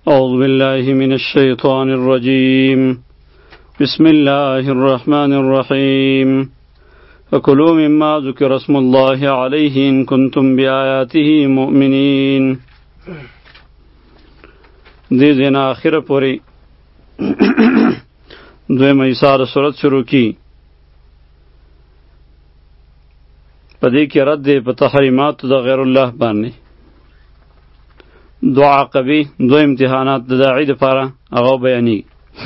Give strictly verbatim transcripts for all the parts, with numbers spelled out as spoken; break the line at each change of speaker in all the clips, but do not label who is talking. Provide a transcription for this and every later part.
أعوذ بالله من الشيطان الرجيم بسم الله الرحمن الرحيم فكلوا مما ذكر اسم الله عليه إن كنتم بآياته مؤمنين. دی دینا آخر پوری دوی میسار صورت شروع کی پدې کې رد دی په تحریمات د غیر الله باندې. دو عقبی دو امتحانات د داعی دپاره هغه بیانېږي.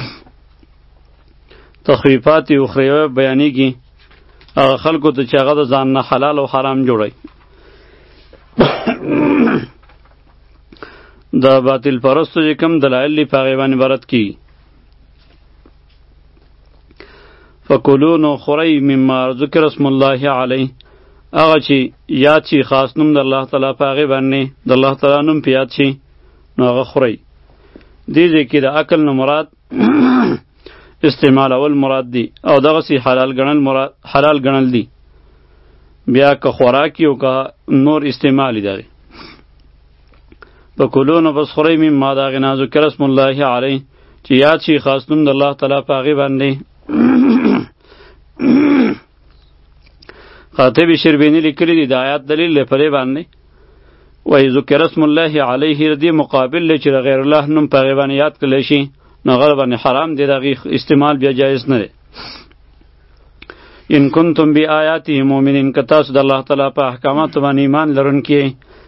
تخویفات اخروی بیانېږي هغه خلکو ته چې هغه د ځان نه حلال او حرام جوړوي. د باطل پرستو چې کوم دلایل دي په هغې باندې برد کېږي. فکلوا نو خورئ مما ذکر اسم الله علیه، هغه چې یاد شي خاص نوم د الله تعالی په هغې باندې د الله تعالی نوم په یاد شي نو هغه خورئ. دې ځای کې د اکل نه مراد استعمالول مراد دی او دغسې حلال ګڼل مراد حلال ګڼل دی. بیا که خوراکي او که نور استعمالي دغې فکلوا نو پس خورئ مما د هغې نه ذکر اسم الله علیه چې یاد شي خاص نوم د الله تعالی په هغې باندې. خاطب شربینی لیکلی دی د آیات دلیل دی پرې باندې وایي ذکر اسم الله علیه دې مقابل دی چې د غیر الله نوم په هغې باندې یاد کړلی شي نو هغه باندې حرام دی، د هغې استعمال بیا جایز نه دی. ان کنتم بآیاته مؤمنین، که تاسو د الله تعالی په احکاماتو باندې ایمان لرونکي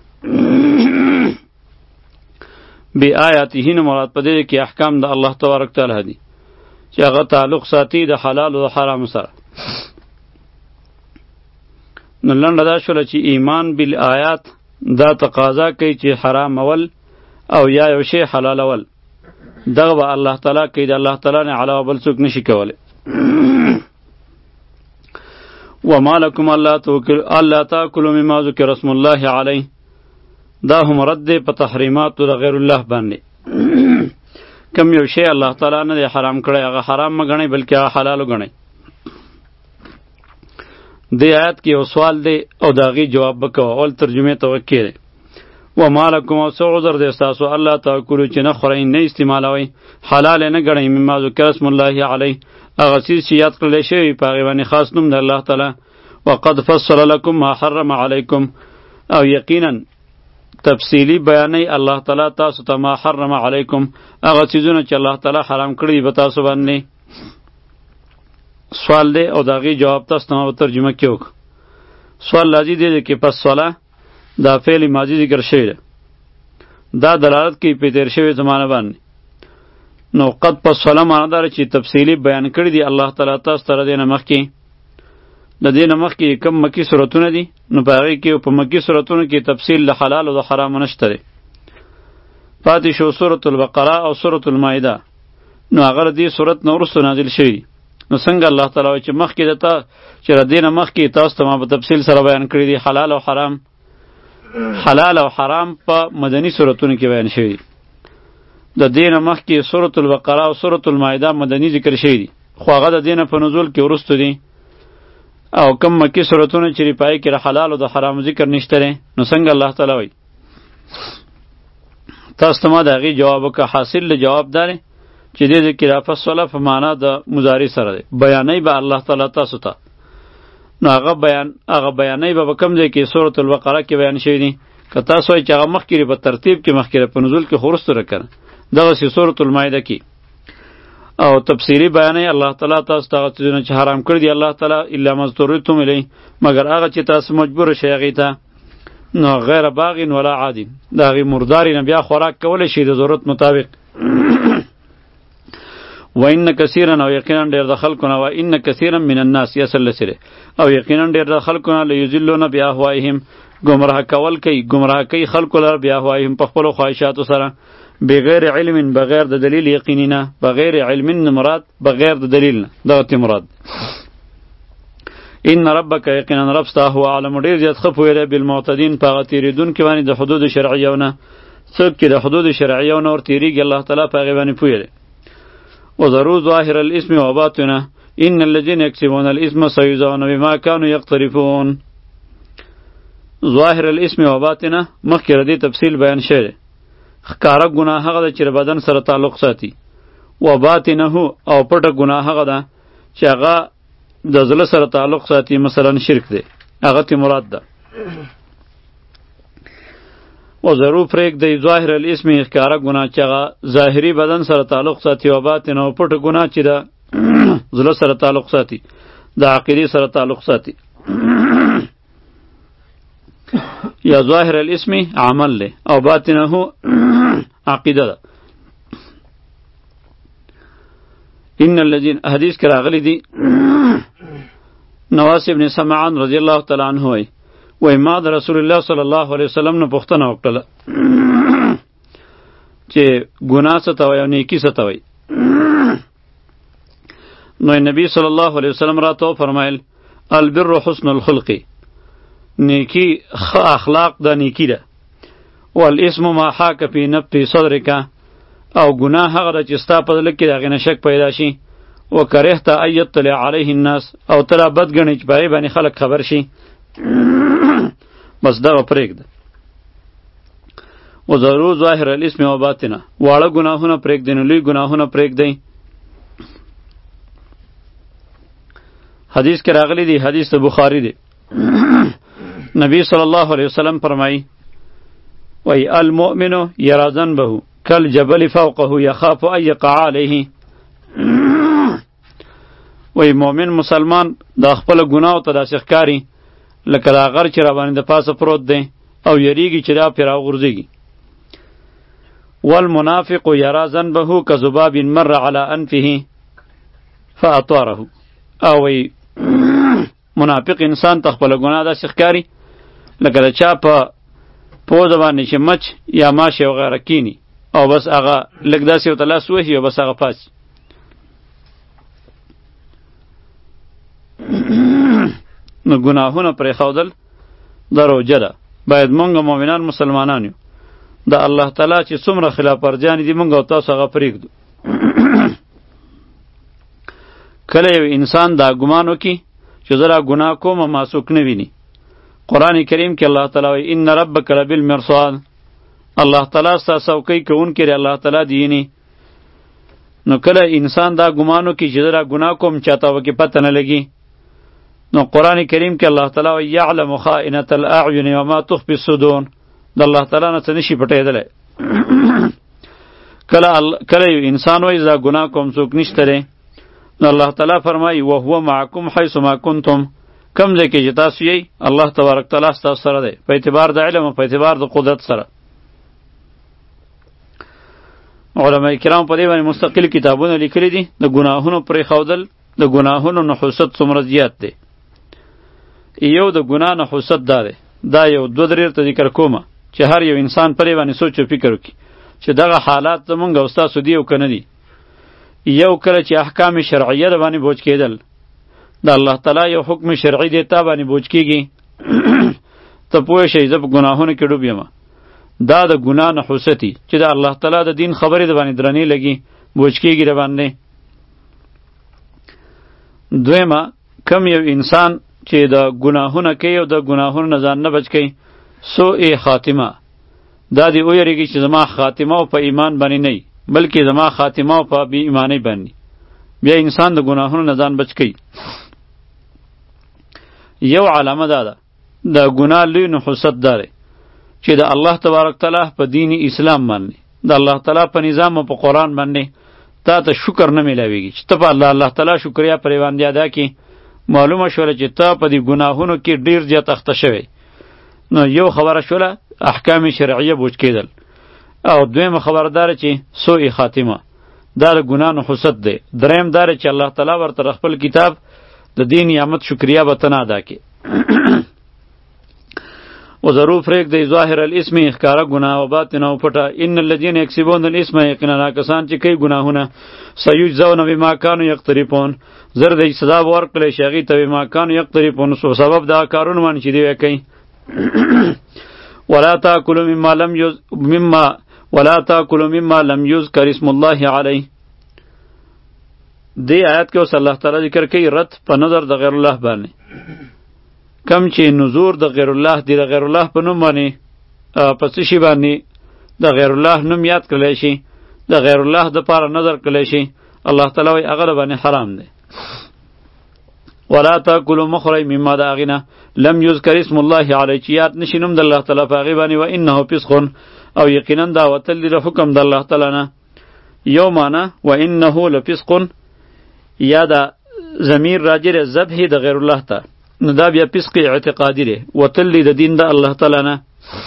بآیاته نو مراد په دې کې احکام د الله تبارک تعالی دي چې هغه تعلق ساتي د حلال او حرام سره. نو لنډه دا شوله چې ایمان بالآیات دا تقاضا کوي چې حرام اول او یا یو شی حلالول دغه به الله تعالی کوي، د الله تعالی نه علاوه بل څوک نشي کولی. وما لکم الله تاکلوا مما ذکر اسم الله علیه، دا هم رد دی په تحریماتو د غیر الله باندې. کم یو شی الله تعالی نه دی حرام کړی هغه حرام مه ګڼئ بلکې هغه حلال وګڼئ. دی آیت کې یو سوال دی او د هغې جواب به کوه. اول ترجمې ته وکې دی وما لکم او څه عذر دی ستاسو الله تاکلو چې نه خورئ نه استعمالوئ حلال نه ګڼئ مما ذکر اسم الله علیه هغه څیز چې یاد کړلی شوي په هغې باندې خاص نوم د الله تعالی. وقد فصل لکم ما حرم علیکم، او یقینا تفصیلی بیانوي الله تعالی تاسو ته ما حرم علیکم هغه څیزونه چې الله تعالی حرام کړي دي په تاسو باندې. سوال دی او د هغې جواب تاسو ته ما ترجمه کې وکړه. سوال لازم دی چې پس صله دا فعل ماضي ذکر شوی ده، دا دلالت کوي په تیر شوې زمانه باندې. نو قد پس صله معنی داره چې تفصیلی بیان کړي دي الله تعالی تاسو ته د دې نه مخکې. د دې نه مخکې کم مکي صورتونه دي نو په هغې کې په مکي صورتونو کې تفصیل د حلال او د حرام نشته دی. پاتې شو سورة البقره او سورة المائده، نو هغه د دې صورت نه وروسته نازل شوي. نو څنګه الله تعالی وایي چې مخکې د تا چې د دې نه مخکې تاسو ته ما په تفصیل سره بیان کړي دي حلال او حرام. حلال او حرام په مدني صورتونو کې بیان شوي. د دې نه مخکې سورة البقره او سورة المائده مدني ذکر شوي دي، خو هغه د دې نه په نزول کې وروسته دي. او کم مکی صورتونه چې پای کې د حلال او د حرام ذکر نشته دی، نو څنګه الله تعالی وایي. تاسو ته ما د هغې جواب وکړه. حاصل د جواب دا دی چې دې ځای کې رافصله په معنا د مضارع سره دی، بیانوي به الله تعالی تاسو ته. نو هغه بیان هغه بیانوي به په کوم ځای کې سورة البقره کې بیان شوي دي. که تاسو وایئ چې هغه مخکې په ترتیب کې مخکې په نزول کې خو وروسته ده که نه، دغسې سورة المائده کې او تفسیری بیانوي الله تعالی تاسو ته هغه څیزونه چې حرام کړي دي الله تعالی الا ما اضطررتم الیه، مګر هغه چې تاسو مجبور شئ هغې ته. نو غیر باغین ولا عادین، د هغې مردارې نه بیا خوراک کولی شي د ضرورت مطابق. و ان کثیرا او یقینا ډیر د خلکو نه و ان کثیرا من الناس یصل سره او یقینا ډیر د خلکو نه لیذلون باهوائهم گمراه کول کوي گمراه کوي خلکو لپاره باهوائهم په خپل خواهشاتو سره بغیر علم بغیر د دلیل یقیني نه. بغیر علم مراد بغیر د دلیل نه دغه مراد. ان ربک یقینا رب ستا هو عالم ډیر زیات ښه پوهیږي بالمعتدین په هغه تېرېدونکي باندې د حدود شرعیو نه. څوک چې د حدود شرعیو نه ور تېرېږي الله تعالی په هغې باندې پوهیږي. وذروا ظاهر الاسم وباطنه ان الذين يكسبون الاسم سيجزون بما كانوا يقترفون. ظاهر الاسم وباطنه مخکې ردی تفصیل بیان شوی ښکاره ګناه هغه ده چې بدن سره تعلق ساتي. و باطنه او پټه ګناه هغه ده چې هغه د زړه سره تعلق ساتي، مثلا شرک دی، هغه تی مراد ده. و ضرور پرېږدئ ظاهر الاسم ښکاره ګناه چې هغه ظاهري بدن سره تعلق ساتي، و باطنه او پټه ګناه چې ده زړه سره تعلق ساتي، د عقیدې سره تعلق ساتي. یا ظاهر الاسم عمل له او باطنه عقیده ده. ان الذين حدیث کې راغلی دی نواس ابن سمعان رضی الله تعالی عنہ وی وی ما د رسول الله صلی الله علیه وسلم نه پوښتنه وکړه چې ګناه څه ته وایي او نیکي څه ته وایي. نو نبی صلی الله علیه وسلم راته فرمایل البر حسن الخلق، نیکی ښه اخلاق د نیکی ده. والاسم ما حاک فی نفس صدرک، او ګناه هغه ده چې ستا په زړه کې د هغې نه شک پیدا شي. وکرهت ان یطلع علیه الناس، او ته لا بد ګڼې چې په هغې باندې خلک خبر شي. بس دغه پرېږده. وضرور ظاهر الاسم و باطنه، واړه ګناهونه پرېږدئ نو لوی ګناهونه پرېږدئ. حدیث کې راغلی دی، حدیث د بخاری دی. نبی صلی الله علیه وسلم فرمایي وی المؤمن یرا ذنبه کالجبل فوقه یخاف ان یقع علیه. وی مؤمن مسلمان د خپل ګناهو ته داسې ښکاري لکه دا غر چې را باندې د پاسه پروت دی او یریږي چې دا پرې راوغورځېږي. والمنافق یرا ذنبه کذباب مر علی انفه فاطاره. او وی منافق انسان ته خپل ګناه داسې ښکاري لکه د چا په پوزه باندې چې مچ یا ماش او غیره کینی او بس هغه لږ داسې ورته لاس وهي او بس هغه پاسي. نو ګناهونه پرېښودل دا روجه ده. باید مونږ مؤمنان مسلمانان یو د الله تعالی چې څومره خلاف ورزیانې دي مونږ او تاسو هغه پرېږدو. کله یو انسان دا ګمان وکړي چې زه را ګناه کوم ما څوک نه ویني. قرآن کریم کې الله تعالی وایي ان ربک لبالمرصاد، الله تعالی ستا څوکۍ کوونکی دی، الله تعالی دی ویني. نو کله انسان دا ګمان وکړي چې زه را ګناه کوم چاته وکې پته نه لګي، نو قرآن کریم کې الله تعالی وایي یعلم خائنة الاعین وما تخفی الصدور، د الله تعالی نه څه نشي پټېدلی. کله کله یو انسان وایي زه ګناه کوم څوک نشته دی، نو الله تعالی فرمایي وهو معکم حیث ما کنتم، کم ځای کې چې تاسو یې الله تبارک تعالی ستاسو سره دی په اعتبار د علم او په اعتبار د قدرت سره. علماء کرام په دې باندې مستقل کتابونه لیکلي دي د ګناهونو پرېښودل، د ګناهونو نحوست څومره زیات دی. یو د ګناه نحوست دا دی، دا یو دوه درې ته ذکر کومه چې هر یو انسان پرې باندې سوچ او فکر وکړي چې دغه حالات زمونږ او ستاسو دي او که نه دي. یو کله چې احکام شرعیه د باندې بوج کېدل، د الله تعالی یو حکم شرعي دی تا باندې بوج کېږي، ته پوه شئ زه په ګناهونو کې ډوب یم. دا د ګناه نحوستي چې د الله تعالی د دین خبرې د باندې درنې لګي بوج کېږي د باندې. دویمه کم یو انسان چې د ګناهونه کوي او د ګناهونو نه ځان نه بچ کوي، سوء خاتمه، دا دې ویریږي چې زما خاتمه او په ایمان باندې نه وي بلکې زما خاتمه او په بې ایمانۍ باندې، بیا انسان د ګناهونو نه ځان بچ کوي. یو علامه دا ده د ګناه لوی نحوست دا دی چې د الله تبارک تعالی په دین اسلام باندې، د الله تعالی په نظام او په قرآن باندې تا ته شکر نه میلاویږي چې ته په الله الله تعالی شکریا پرې باندې ادا کړي. معلومه شوله چې ته په دې ګناهونو کې ډیر زیات اخته شوی. نو یو خبره شوله احکام شرعیه بوج کېدل، او دویمه خبردار چې سوء خاتمه، دا د ګناه نحوست دی. دریم دا چې الله تعالی ورته خپل کتاب د دین نعمت شکریا به ته نه ادا کړي. و ضرور پرېږدئ ظاهر الاسم ښکاره ګناه او باطنه او پټه. ان الذین یکسبون الاسم، یقینا کسان چې کوي ګناهونه، سیجزون بما کانوا یقترفون، زر دی سزا به ورکړلی شي هغې ته بما کانوا یقترفون، په سبب د کارونو باندې چې دوی کوي. ولا تاکلوا مما لم یز مما ولا تاکلوا مما لم یذکر اسم الله علیه. دې آیات کې اوس الله تعالی ذکر کوي رد په نظر د غیر الله باندې. کم چې نذور د غیر الله دی، د غیر الله په نوم باندې په څه شي باندې د غیر الله نوم یاد کړلی شي، د غیر الله د پاره نظر کړلی شي، الله تعالی وایي هغه باندې حرام دی. ولا تاکلوا مخری مما د هغې نه لم یذکر اسم الله علیه چې یاد نشي نوم د الله تعالی په هغې باندې، و انه فسق او یقینا دا وتل دی د حکم د الله تعالی نه. یو معنی و انه لفسق یا دا ضمیر راجع دی ذبح د غیر الله ته، نو دا بیا فسق اعتقادي دی، وتل دی د دین د الله تعالی نه.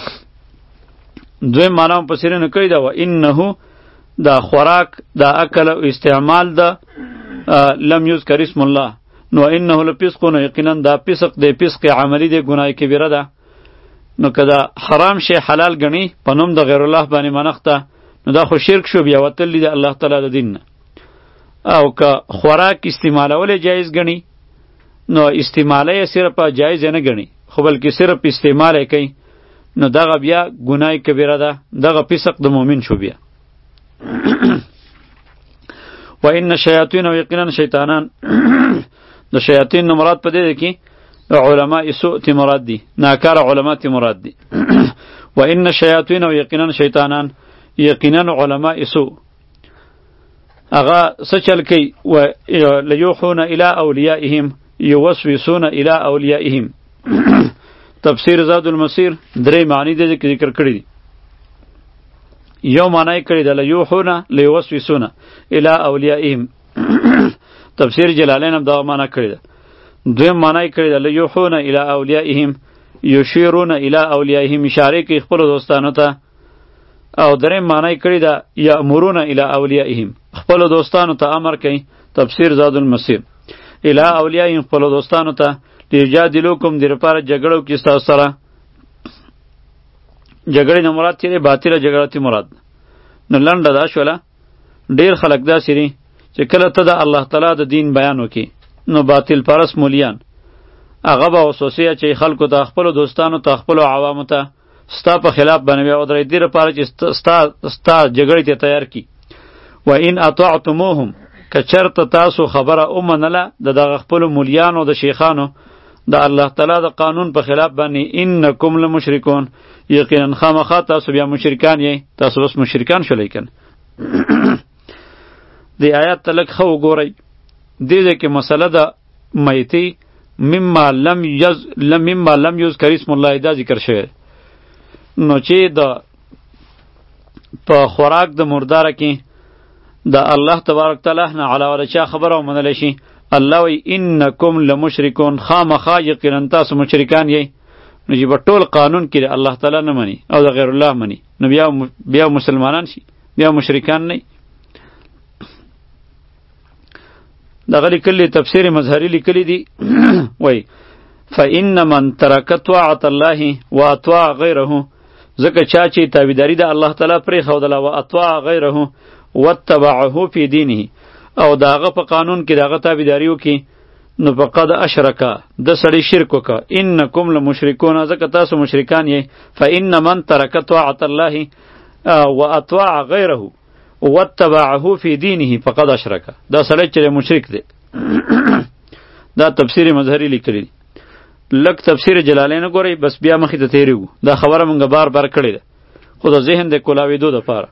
دویم معنی مفسرینو کړی دا و انه دا خوراک دا اکل او استعمال دا لم یذکر اسم الله، نو انه لفسق نو یقینا دا فسق دی، فسق عملی دی، گناه کبیره ده. نو که دا حرام شی حلال گنی په نوم د غیر الله باندې منښته، نو دا خو شرک شو، بیا وتل دی د الله تعالی د دین نه. او که خوراک استعمالول جایز گنی، نو استعماله یې صرف جایز نه گنی، خو بلکې صرف استعمال یې کوي، نو دغه بیا گناه کبیره ده، دغه فسق د مؤمن شو بیا. و ان الشیاطین یقینا شیطانان د شیاطین نو مراد پدې ده کې علماء سوء تی مراد دي، ناکار علماء تی مراد دي. و ان الشیاطین یقینا شیطانان یقینا علماء سوء اغا سچل کی و لیوحون الی اولیائهم یوسوسون الی اولیائهم. تفسیر زاد المسیر درې معنی دې ذکر کړی دي. یو معنی کړی د لیوحون لیوسوسون الی اولیائهم، تفسیر جلالین هم دا معنی کړی ده. دویم معنی کړی د لیوحون الی اولیائهم یشیرون الی اولیائهم، اشاره کوي خپل دوستانو ته. او دریم معنی کړی ده یامرون الی اولیائهم، خپل دوستانو ته امر کوي. تفسیر زاد المسیر الی اولیائهم، خپل دوستانو ته لیجادلوکم دې لپاره جګړه وکړي ستاسو سره. جګړې نه مراد چې باطله جګړه تی مراد. نو لنډه دا شوله، ډېر خلک داسې دي چې کله ته د الله تعالی د دین بیان وکړي، نو باطل پرست مولیان هغه به وسوسې اچوي خلکو ته، خپلو دوستانو ته، خپلو عوامو ته، ستا په خلاف باندې ودرېږي، دې لپاره چې ستا ستا جګړې ته تیار کړي. و ان اطعتموهم، که چېرته تاسو خبره ومنله د دغه خپلو مولیانو د شیخانو د الله تعالی د قانون په خلاف باندې، انکم لمشرکون، یقینا خامخا تاسو بیا مشرکان یې. تاسو بس مشرکان شولئ کنه. دی آیات ته لږ ښه وګورئ. دې ځای کې مسله د میتې مما لم یز مما لم یذکر اسم الله دا ذکر شوی. نو چې د په خوراک د مرداره کې د الله تبارک تعالی نه علاوه د چا خبره ومنلی شي، الله وی انکم لمشرکون، خامخا یقینا تاسو مشرکان یئ. نو چې په ټول قانون کې الله تعالی نه مني او د غیر الله مني، نو بیا بیا مسلمانان شي، بیا مشرکان نه. دغه لیکلي تفسیر مظهری لیکلی دی وای فإن من ترک طاعة الله واطاع غیره، ځکه چا چې تابعداري د الله تعالی پرېښودله، واطاع غیره واتبعه فی دینه، او داغه په قانون کې داغه تابعداري وکړي، نو فقد اشرکا، د سړی شرک وکړه. انکم لمشرکون، ځکه تاسو مشرکان یې. فإن من ترک طاعة الله واطاع غیره واتبعه فی دینه فقد اشرکا، دا سړی چې مشرک دی. دا تفسیر مظهری لیکلی دی. لږ تفسیر جلالین ګورئ، بس بیا مخې ته تېرېږو. دا خبره مونږ بار بار کړې ده، خو د ذهن د کولاوېدو دپاره.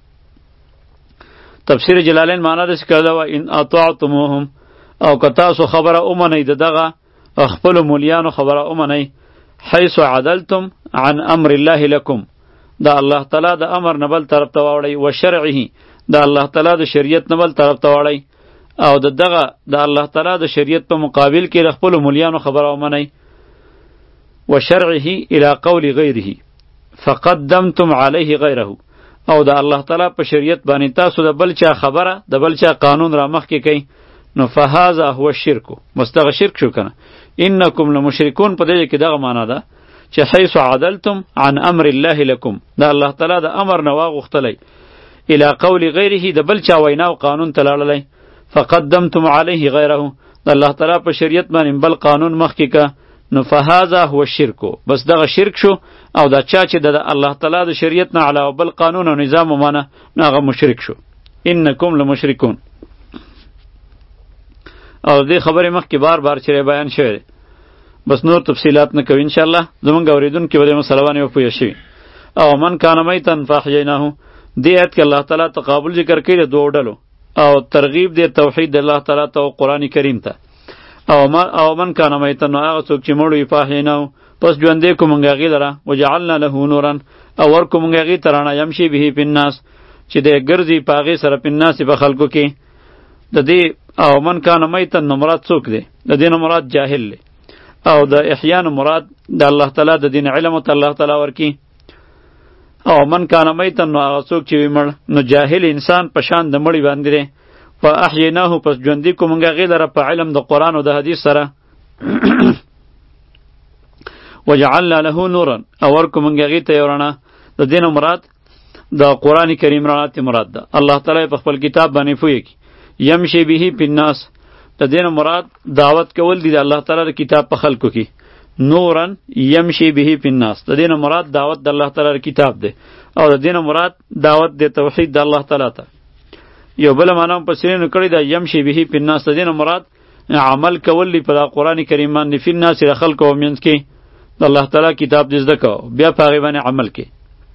تفسیر جلالین معنا داسې کړې وه ان اطعتموهم، او که تاسو خبره ومنئ د دغه خپلو مولیانو خبره ومنئ، حیث عدلتم عن امر الله لکم، دا الله تعالی د امر نه بل طرف ته واوړئ، و شرعه، دا الله تعالی د شریعت نه بل طرف ته واوړئ، او د دغه د الله تعالی د شریعت په مقابل کې د خپلو مولیانو خبره ومنئ. و شرعه الی قول غیره فقدمتم علیه غیره، او د الله تعالی په شریعت باندې تاسو د بل چا خبره د بل چا قانون را مخکې کوئ، نو فهذا هو الشرک، بس دغه شرک شو کنه. انکم لمشرکون په دې کې دغه معنا ده چې حیث عدلتم عن امر الله لکم، دا الله تعالی د امر نه واغوښتلی، الی قول غیره، د بل چا وینا او قانون ته لاړلی، فقدمتم علیه غیره، د الله تعالی په شریعت باندې بل قانون مخکې که، نو فهذا هو الشرک، بس دغه شرک شو. او دا چا چې د الله تعالی د شریعت نه علاوه بل قانون او نظام ومانه، نو هغه مشرک شو. انکم لمشرکون. او دې خبرې مخکې بار بار چې بیان شوی دی، بس نور تفصیلات نه کوي. انشاءالله زمونږ اورېدونکي به دې مسله باندې وپوهه شوي. او من کان میتن فاحییناه. دې آیت کې الله تعالی تقابل ذکر کړي د دوه ډلو او ترغیب دی توحید الله تعالی ته او قرآن کریم ته. او من او من کان میتن هغه څوک چې مړ وي فاحییناه پس ژوندې کو مونږ هغې لره وجعلنا له نورا او ورکو مونږ هغې ته رڼا یمشي به فی الناس چې دی ګرځي په هغې سره په الناس په خلکو کې. د دې او من کان میتن نو مراد څوک دی؟ د دې نه مراد جاهل دی او د احیا نه مراد د الله تعالی د دین علم ته الله تعالی ورکی. او من کان میتن نو هغه څوک چې وي مړ نو جاهل انسان په شان د مړي باندې دی. فاحییناه پس ژوندي کو مونږ هغې لره په علم د قرآن او د حدیث سره وجعلنا له نورا او ورکو مونږ هغې ته یو رڼا. د دې نه مراد د قرآن کریم رڼا ته مراد ده. الله تعالی په خپل کتاب باندې پوهېږي. یمشي به فی الناس د دې نه مراد دعوت کول دي د الله تعالی د کتاب په خلکو کې. نورا یمشي به فی الناس د دې نه مراد دعوت د الله تعالی د کتاب ده او د دې نه مراد دعوت د توحید د الله تعالی ته. یو بل معنا په سینو کړی دا یمشي به فی الناس د دې نه مراد عمل کول دي په قرآن کریم باندې فی الناس د خلکو او منځ کې د الله تعالی کتاب دې زده کو بیا په هغې باندې عمل کې.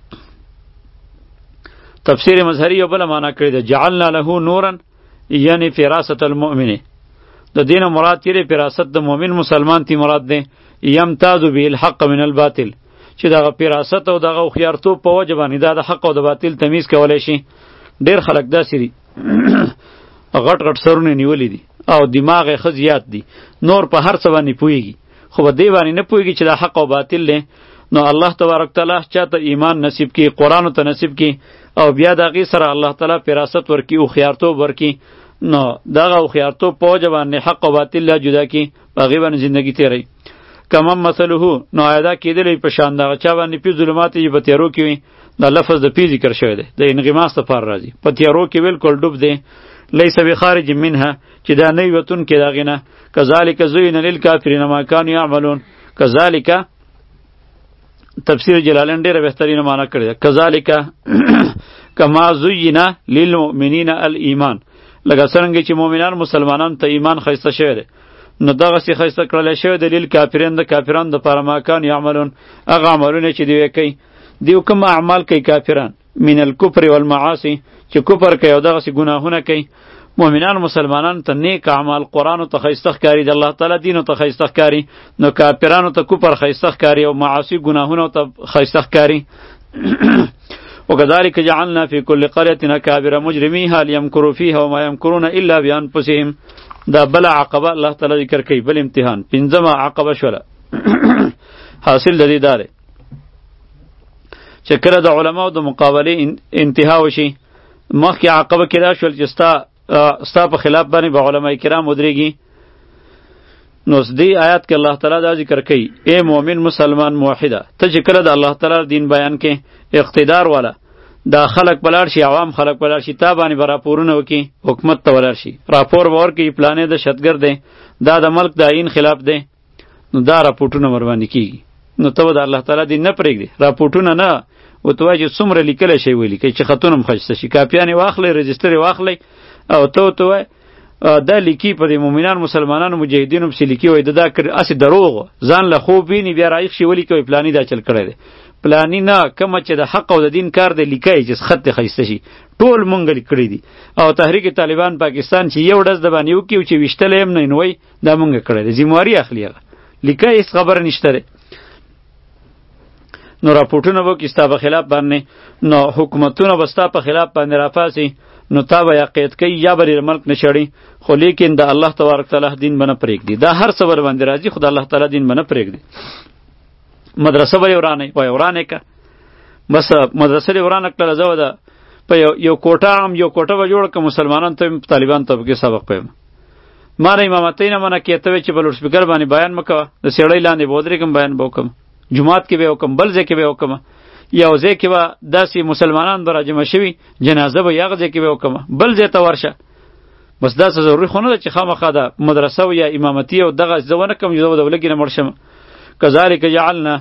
تفسیر مظهری یو بل معنا کړی ده جعلنا له نورا یعنی فراست المؤمن د دین مراد تیرې فراست د مؤمن مسلمان تی مراد ده. یمتاز به الحق من الباطل چې دغه فراست او دغه خيارتوب په وجه باندې دا د حق او د باطل تمیز کولای شي. ډیر خلک داسې دي غټ غټ سرونه نیولې دي او دماغ یې ښه زیات دي نور په هر څه باندې پوهېږي خو په دې باندې نه پوهېږي چې دا حق او باطل دی. نو الله تبارک تعالی چاته ایمان نصیب کی قرآن ته نصیب کی او بیا د هغې سره الله تعالی فراست ورکي او خيارتوب ورکي نو دغه خيارتوب په وجه باندې حق او باطل لا جدا کی په هغې باندې زندگی تیروي. کمم مثله نو آیدا کېدلی په شان دغه چا باندې پی ظلمات یې په تیارو کې وي. دا لفظ د پی ذکر شوی دی د انغماس دپاره راځي په تیارو کې بالکل ډوب دی. لیس بخارج منها چې دا نه وتونکی د هغې نه. کذلک زین للکافرین ما کانوا یعملون. کذلک تفسیر جلالین ډیره بهترینه معنا کړې ده. کذلک کما زین للمؤمنین الایمان لکه څرنګه چې مؤمنان مسلمانان ته ایمان ښایسته شوی دی نو دغسې ښایسته کړلی شوی دی للکافرین د کافرانو دپاره ما کانوا یعملون هغه عملونه چې دوی کوي. دیو کوم اعمال کوي کافران من الکفر والمعاصی چې کفر کوي او دغسې ګناهونه کوي. مؤمنان مسلمانانو ته نیک اعمال قرآن ته ښایسته ښکاري د الله تعالی دین ته ښایسته ښکاري نو کافرانو ته کفر ښایسته ښکاري او معاصي ګناهونه ته ښایسته ښکاري. وکذلک جعلنا فی کل قرية اکابر مجرمیها لیمکروا فیها وما یمکرون الا بانفسهم. دا بل عقبه الله تعالی ذکر کوي بل امتحان پنځمه عقبه شوله. حاصل د دې دا دی چې کله د علماو د مقابلې انتها وشي مخکې عقبه کې دا شول چې ستا ستا په خلاف باندې به علماء کرام ودرېږي. نو دې آیات کې الله تعالی دا ذکر کوي ای مؤمن مسلمان موحده ته چې کله د الله تعالی دین بیان کې اقتدار والا دا خلق بلار شي عوام خلق بلار شي تا باندې به راپورونه وکړي حکومت ته ولر شي راپور به ورکړي پلانې د شتګر دی دا د ملک د آیین خلاف دی نو دا راپورټونه ورباندې کېږي نو ته به د الله تعالی دین نه پرېږدي راپورټونه نه ورته وایي چې څومره لیکلی شی ولیکئ چې خطونه هم ښایسته شي کاپیانې واخلئ رجسټر یې واخلئ او ته ورته وایي دا لیکي په دې مؤمنان مسلمانانو مجاهدینو پسې لیکي وایي د دا هسې دروغ ځان له خوب ویني بیا رایق شي ولیکئ پلاني دا چل کړی دی پلانی نه کومه چې د حق او د دین کار دی لیکای چې خط دی ښایسته شي ټول مونږ لیکړي دي او تحریک طالبان پاکستان چې یو ډز د باندې وکړي چې ویشتلی هم نه نو وایي دا مونږ کړی دی ذمهواري اخلي هغه لیکای هېڅ خبره نشته دی نو راپورټونه به وکړي ستا په خلاف باندې نو حکومتونه به ستا په خلاف باندې راپاڅي نو تا به یا قید کوي یا به ملک نه شړي خو لیکن د الله تبارک تعالی دین به نه پرېږدي دا هر څه ورباندې راځي خو د الله تعالی دین به نه پرېږدي مدرسه به یې ورانوي وایي ورانې که بس مدرسه دې ورانه کړله زه به د په یو یو کوټه هم یو کوټه به جوړه کړم مسلمانانو ته طالبانو ته پکې سبق پویم ما نه امامتۍ نه منع کړې ته وایې چې په لوډ سپیکر باندې بیان مه کوه د سیړۍ لاندې به ودرېږم بیان به وکړم جومات کې به یې وکړم بل ځای کې به یې وکړم یو ځای کې به داسې مسلمانان به راجمع شوي جنازه به یې هغه ځای کې به یې وکړم بل ځای ته ورشه بس داسې ضروري خو نه ده چې خامخا د مدرسه و یا امامتي او دغه زه ونه کړم چې زه به د ولږې نه مړ شم کذلک جعلنا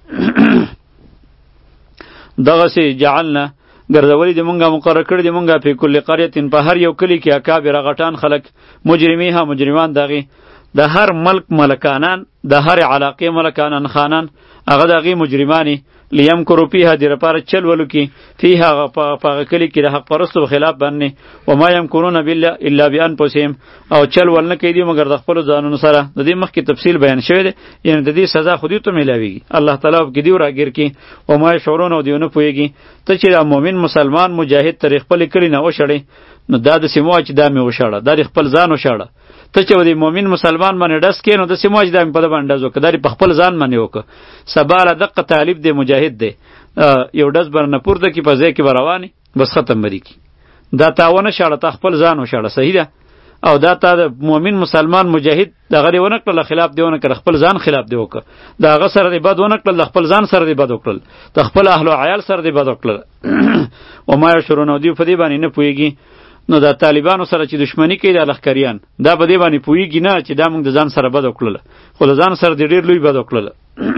دغسې جعلنا ګرځولي دي مونږه مقرر کړي دي مونږه په کل قرية په هر یو کلي کې اکابر غټان خلک مجرمیها مجرمان دغې د هر ملک ملکانان د هر علاقې ملکانن خانان هغه د هغې مجرمانی لیمکرو فیها دې لپاره چل ولو کی فیها په هغه کلي کې د حق پرستو خلاف باندې وما یمکرون بالله الا بانفسهم او چل ول نه کوي دوی مګر د خپلو ځانونو سره د دې مخکې تفصیل بیان شوی دی یعنی د دې سزا خو دوی ته میلاویږي الله تعالی په کې دوی راګیر کړي وما یشعرون او دوی نه پوهېږي ته چې د مؤمن مسلمان مجاهد تر خپلې کلي نه وشړې نو دا داسې مه وایه چې دا مې وشاړه دا د خپل ځان وشاړه ته چې د مؤمن مسلمان باندې ډس کې نو داسې مه وایه چې دا مې په ده باندې ډز وکړه دا په خپل ځان باندې وکړه سبا له دقه طالب دی مجاهد دی یو ډز بر نه پورته کړي په ځای کې به روانې بس ختم به دې کړي دا تا ونه شاړه تا خپل ځان وشاړه صحیح ده او دا تا د مؤمن مسلمان مجاهد دغه دې ونه کړله خلاف دې ونه کړه خپل ځان خلاف دې وکړه د هغه سره دې بد ونه کړل د خپل ځان سره دې بد وکړل د خپل اهل و عیال سره دې بد وکړل وما یشعرون او دوی په دې باندې نه پوهېږي نو د طالبانو سره چې دشمنی کوي د لښکریان دا په دې باندې پوهېږي نه چې دا موږ د ځان سره بد وکړله خو د ځان سره دې ډېر لوی بد وکړله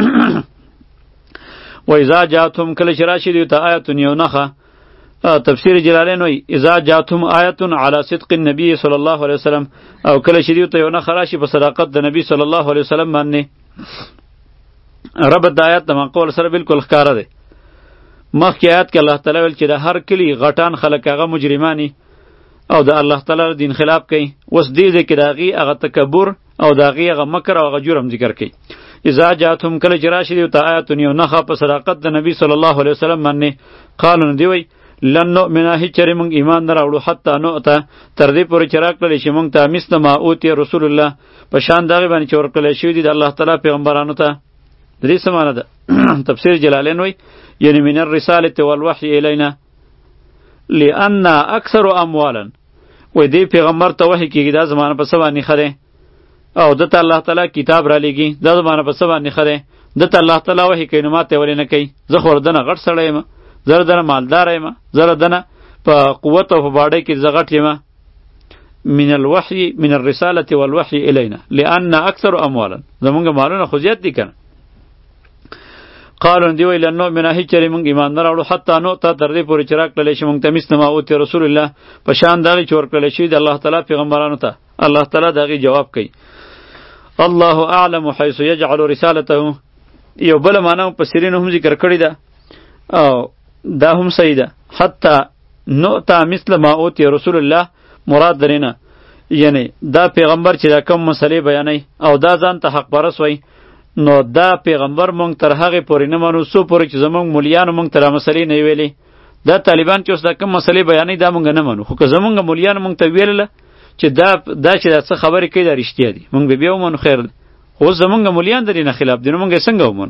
و اذا جاءتهم کله چې راشي دوی ته آیتون یو نښه تفسیر جلالین وایي اذا جاءتهم آیتون علی صدق النبی صلی الله علیه وسلم او کله چې دوی ته یو نښه راشي په صداقت د نبی صلی الله علیه وسلم باندې ربط د آیات د مقول سره بالکل ښکاره دی مخکې آیات کې الله تعالی ویل چې د هر کلي غټان خلک هغه مجرمانی او د الله تعالی دین خلاف کوي اوس دې ځای کې د هغې هغه تکبر او د هغې هغه مکر او هغه جرم ذکر کوي اذا جاءتهم کله چې راشي دوی ته آیتون یو نښه په صداقت د نبی صلی الله علیه وسلم باندې قالو نو دوی وایي لن نؤمن هیڅ چرې موږ ایمان نه راوړو حتی نؤته تر دې پورې چې راکړلی شي موږ ته مثل ما اوتي رسول الله په شان د هغې باندې چې ورکړلی شوي دي د الله تعالی پیغمبرانو ته د دې څه معنی ده تفسیر جلالین وایي یعنی من الرسالة والوحی الینا لأن اکثر اموالا وایي دې پیغمبر ته وحی کېږي دا زمانه په څه باندې ښه دی او دته الله تعالی کتاب را لېږي دا زمانه په څه باندې ښه دی دته الله تعالی وحی کوي نو ماته ولې نه کوي زه خو دنه غټ سړی یم زه دنه مالدار یم زه دنه په قوت او په باډۍ کې زه غټ یم من الوحی من الرسالة والوحی الینا لأن اکثر اموالا زمونږ مالونه خو زیات دي کنه قالو دی ویل نو منا هیڅ چرې مونږ ایمان نه راوړو حتی نؤته تر دې پورې چې راکړلی شي مونږ ته مثل ما اوتي رسول الله په شان د هغې چې ورکړلی شوي د الله تعالی پیغمبرانو ته الله تعالی د هغې جواب کوي الله اعلم حیث یجعل رسالته یو بله معنی مفسرینو هم ذکر کړې ده او دا هم صحیح ده حتی نؤته مثل ما اوتي رسول الله مراد درې نه یعنی دا پیغمبر چې دا کم مسلې بیانوي او دا ځان ته حق پرست وایي نو دا پیغمبر مونږ تر هغې پورې نه منو څو پورې چې زمونږ مولیانو مونږ ته دا مسلې نه ویلې دا طالبان چې اوس دا کوم مسلې بیانوي دا مونږ نه منو خو که زمونږ مولیانو مونږ ته ویلله چې دا دا چې دا څه خبرې کوي دا رښتیا دي مونږ به بیا ومنو خیر دی خو اوس زمونږ مولیان د دې نه خلاف دي نو مونږ یې څنګه ومنو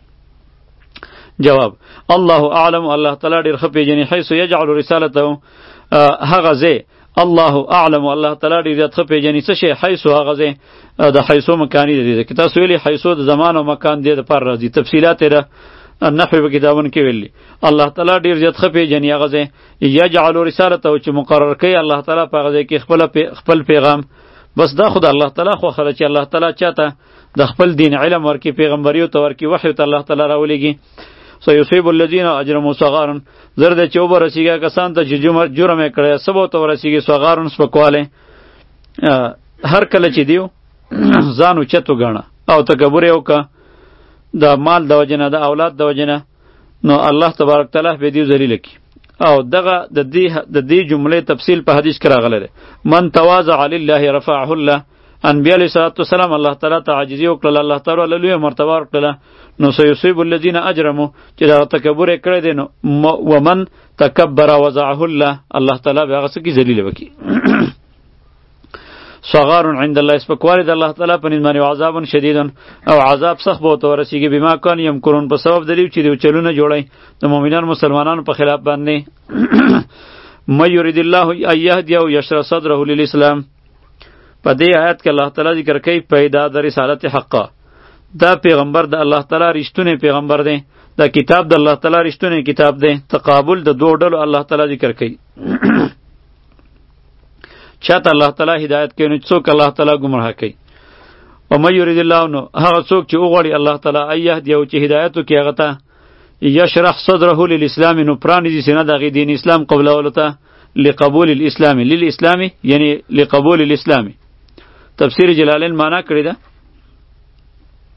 جواب الله اعلم الله تعالی ډېر ښه پېژني حیث یجعل رسالته هغه ځای الله اعلم الله تعالی ډېر زیات ښه پېژني څه شی حیث هغه ځای د حیثو مکانی دی که تاسو ویلي حیثو د زمان او مکان دی دپاره راځي تفصیلات یې ده نحوې په کتابونو کې ویلي الله تعالی ډېر زیات ښه پېژني هغه ځای یجعل رسالته چې مقرر کوي الله تعالی په هغه ځای کې خپل پیغام بس دا خو د الله تعالی خوښه ده چې الله تعالی چاته د خپل دین علم ورکړي پیغمبري ورته ورکړي وحی ورته الله تعالی راولېږي سیصیب الذین اجرموا صغارا زر د چې وبرسېږي کسان ته چې جرم یې کړی څه به ورته ورسېږي صغارا سپکوالی هر کله چې دیو ځان اوچت وګاڼه او تکبر یې وکړه د مال د وجې نه د اولاد د وجې نه نو الله تبارک تعالی به دې ذلیله کړي او دغه د دې د دې جملې تفصیل په حدیث کې راغلی دی من تواضع لله رفعه الله انبیاء علیه الصلاة والسلام الله تعالی ته عاجزي وکړله الله تعالی لویه مرتبه ورکړله نو سیصیب الذین اجرموا چې دغه تکبر یې کړی دی نو ومن تکبر وضعه الله الله تعالی به هغه څه کې ذلیله وکړي صغار عند الله سپکوالی د الله تعالی په نسبت باندې عذاب شدید او عذاب سخت به ورته ورسیږي بما کان یمکرون په سبب دلیل چې دوی چلونه جوړی د مؤمنان مسلمانانو په خلاف باندې مې یرید الله ان یهدیه یشرح صدره للاسلام په دې آیت کې الله تعالی ذکر کوي پیدا د رسالت حقه دا پیغمبر د الله تعالی رښتونی پیغمبر دی دا کتاب د الله تعالی رښتونی کتاب دی تقابل د دوه ډلو الله تعالی ذکر کوي چاته الله تعالی هدایت کوي نو څوک الله تعالی گمراه کوي او مې یرید الله نو هغه څوک چې وغواړي الله تعالی ایه دی او چې هدایت وکړي هغه ته یشرح صدره للاسلام نو پرانیزي سینه دغه دین اسلام قبولولو ته لقبول الاسلام للاسلام یعنی لقبول الاسلام تفسیر جلالین معنا کړی ده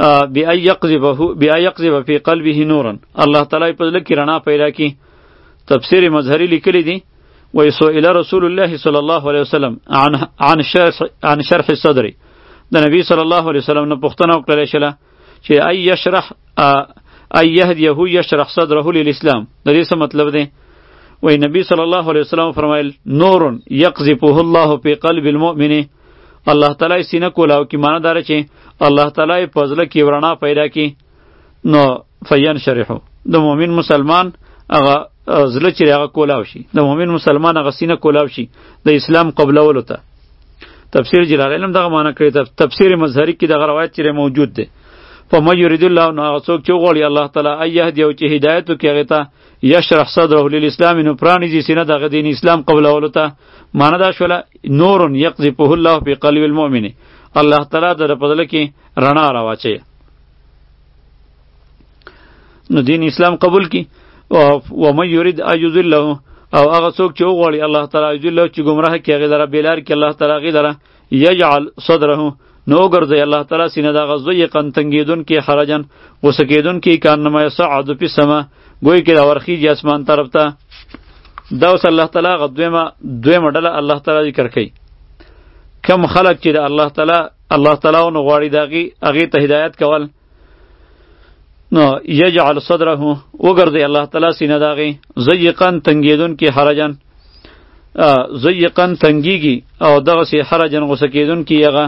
بأن يقذفه بأن يقذف في قلبه نورا الله تعالی په دل کې رڼا پیدا کی. تفسیر مظهری لیکلی دی وسئل رسول الله صلی الله علیه وسلم عن عن شرح عن شرح الصدر. د نبی صلی الله علیه وسلم نه پوښتنه وکړل شله چې ای یشرح ای یهدیه یشرح صدره للاسلام. د دې څه مطلب دی؟ وی نبی صلی الله علیه وسلم فرمایل نور یقذفه الله فی قلب المؤمن. الله تعالی سینه کولاو کی معنی دار چې الله تعالی په ځل کې ورنا پیدا کی نو فین شرحو د مؤمن مسلمان هغه زله چې هغه کولاو شي، د مؤمن مسلمان هغه سینه کولاو شي د اسلام قبلولو ته. تفسیر جلالین هم دغه معنی کړی ده. تفسیر مظهری کې دغه روایت چې موجود ده. فمن یرید الله نو هغه څوک چې وغواړي الله تعالی ای یهدی او چې هدایت وکړي هغې ته یشرح صدره للاسلام نو پرانیزي سینه دغه دین اسلام قبلولو ته. معنی دا شوله نور یقذفه الله فی قلب المؤمن. الله تعالی در په زړه کې رڼا راواچوي نو دین اسلام قبول کی. و من یرید ان یضله او هغه څوک چې وغواړي الله تعالی یضله چې گمراه کړي هغې لره بېلار کړي الله تعالی هغې لره یجعل صدره نو وګرځوي الله تعالی سینه دغه ضیقا تنګېدونکې حرجن غوسه کېدونکې کانما یصعد فی السما گوی کې راورخیږي اسمان طرف ته. دا اوس الله تعالی هغه دویمه دویمه ډله الله تعالی ذکر کوي. کم خلق چې د الله تعالی الله تعالی ونه غواړي د هغې هغې ته هدایت کول نو یجعل صدره وګرځي الله تعالی سینه د هغې ضیقا تنګېدونکې حرجن ضیقا تنګېږي او دغسې حرجن غوسه کېدونکې هغه.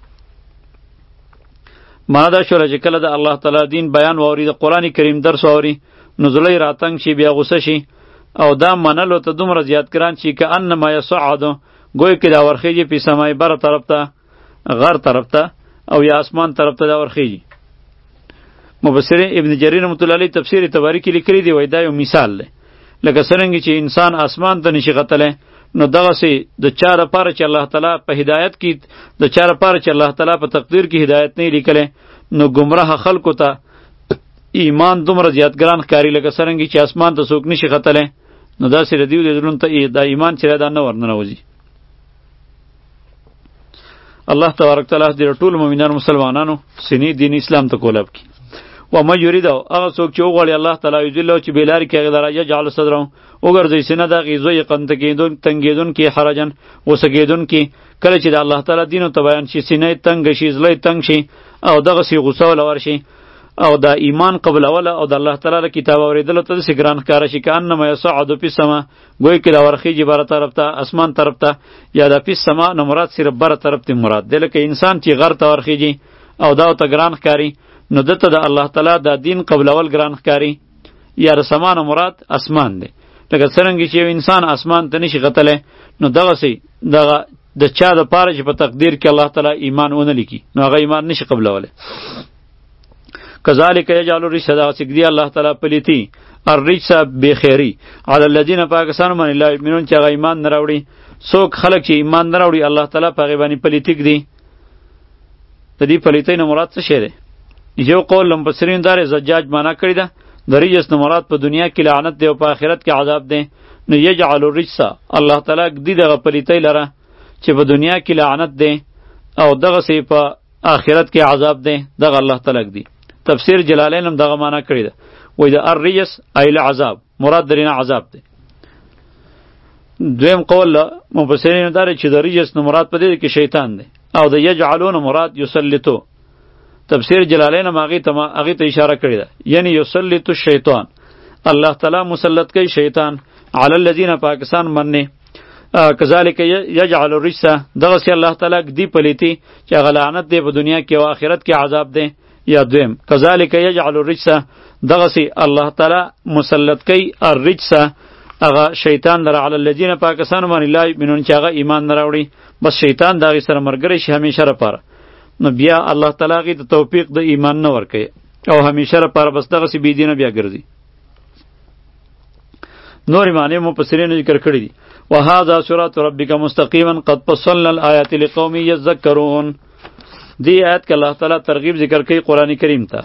معنی دا شوله چې کله د الله تعالی دین بیان واوري د قرآن کریم درس واوري نو زړه یې راتنګ شي بیا غوسه شي او دا منلو ته دومره زیات ګران شي که انما یصعدو گوی که دا ورخیږي پی سمای بره طرف ته غر طرف ته او یا اسمان طرف ته دا ورخیږي. مفسر ابن جریر رحمت الله علیه تفسیر تباری کې لیکلی دی وای دا یو مثال دی لکه څرنګه چې انسان اسمان ته نشي ختلی نو دغسې د چا لپاره چې الله تعالی په هدایت کې د چا لپاره چې الله تعالی په تقدیر کې هدایت نه لیکلی نو گمراه خلکو ته ایمان دومره زیات ګران ښکاري لکه څرنګه چې اسمان ته څوک نشي ختلی نو داسې د دیو د زړونو ته دا ایمان چې دا نه ورننوځي. الله تبارک تعالی دې ټول مؤمنان مسلمانانو سینې دین اسلام ته کولاب کی. و ما یرید هغه څوک چې وغواړي الله تعالی یذله چې بېلارې کې هغې لره یجعل صدره وګرځوي سینه د هغې ضیقا تنګېدونکې حرجن غوسه کېدونکې. کله چې د الله تعالی دین ورته بیان شي سینه یې تنګه شي زړه یې تنګ شي او دغسې غوسه وله ورشي او د ایمان قبلوله او د الله تعالی د کتاب اورېدلو ته داسې ګران ښکاره شي که انما یصعد فی السما گوی که دا ورخیږي بره طرف ته اسمان طرف ته یا د فی السما نه مراد صرف بره طرف ته مراد دی. لکه انسان چې غر ته ورخیږي او دا ورته ګران ښکاري نو دته د الله تعالی د دین قبلول ګران ښکاري یا د سما نه مراد اسمان دی. لکه څرنګه چې یو انسان اسمان ته نشي ختلی نو دغسې دغه د چا دپاره چې په تقدیر کې الله تعالی ایمان ونه لیکي نو هغه ایمان نشي قبلولی. کذالک یجعل الرجس دغسې ږدي الله تعالی پلیتي الرجس بېخیري علی الذین په هغه کسانو باندې لا یؤمنون چې هغه ایمان نه راوړي. څوک خلک چې ایمان نه راوړي الله تعالی په هغې باندې پلیتي ږدي. د دې پلیتۍ نه مراد څه شی دی؟ یو قول مفسرین دار زجاج معنا کړی ده د رجس نه مراد په دنیا کې لعنت دی او په آخرت کې عذاب دی. نو یجعل الرجس الله تعالی ږدي دغه پلیتۍ لره چې په دنیا کې لعنت دی او دغسې په آخرت کې عذاب دی دغه الله تعالی ږدي. تفسیر جلالین هم دغه معنا کړی ده وایي د الرجس ای العذاب مراد درینه عذاب دی. دویم قول مفسرین دار چې د رجس نه مراد په دې کې شیطان دی او د یجعلون مراد یسلطو. تفسیر جلالین هم هغې ته هغې ته اشاره کړې ده یعنی یسلط الشیطان الله تعالی مسلط کوي شیطان علی الذین پاکستان منې کذالک یجعل الرجس دغسې الله تعالی ږدي پلیتي چې هغه لعنت دی په دنیا کې او آخرت کې عذاب دی. یا دویم کذالک یجعل الرجس دغسې الله تعالی مسلط کوي الرجس هغه شیطان لره علی الذین پاکستان باندې لا یؤمنون چې هغه ایمان نه راوړي بس شیطان د هغې سره ملګری شي همیشه لپاره نو بیا الله تعالی هغې ته توفیق د ایمان نه ورکوي او همیشه لپاره بس دغسې بېدینه بیا ګرځي. نورې معنی مفسرینو ذکر کړي دي وهذا صراط ربک مستقیما قد فصلنا الآیات لقوم یذکرون. دی آیت کې الله تعالی ترغیب ذکر کوي قرآن کریم ته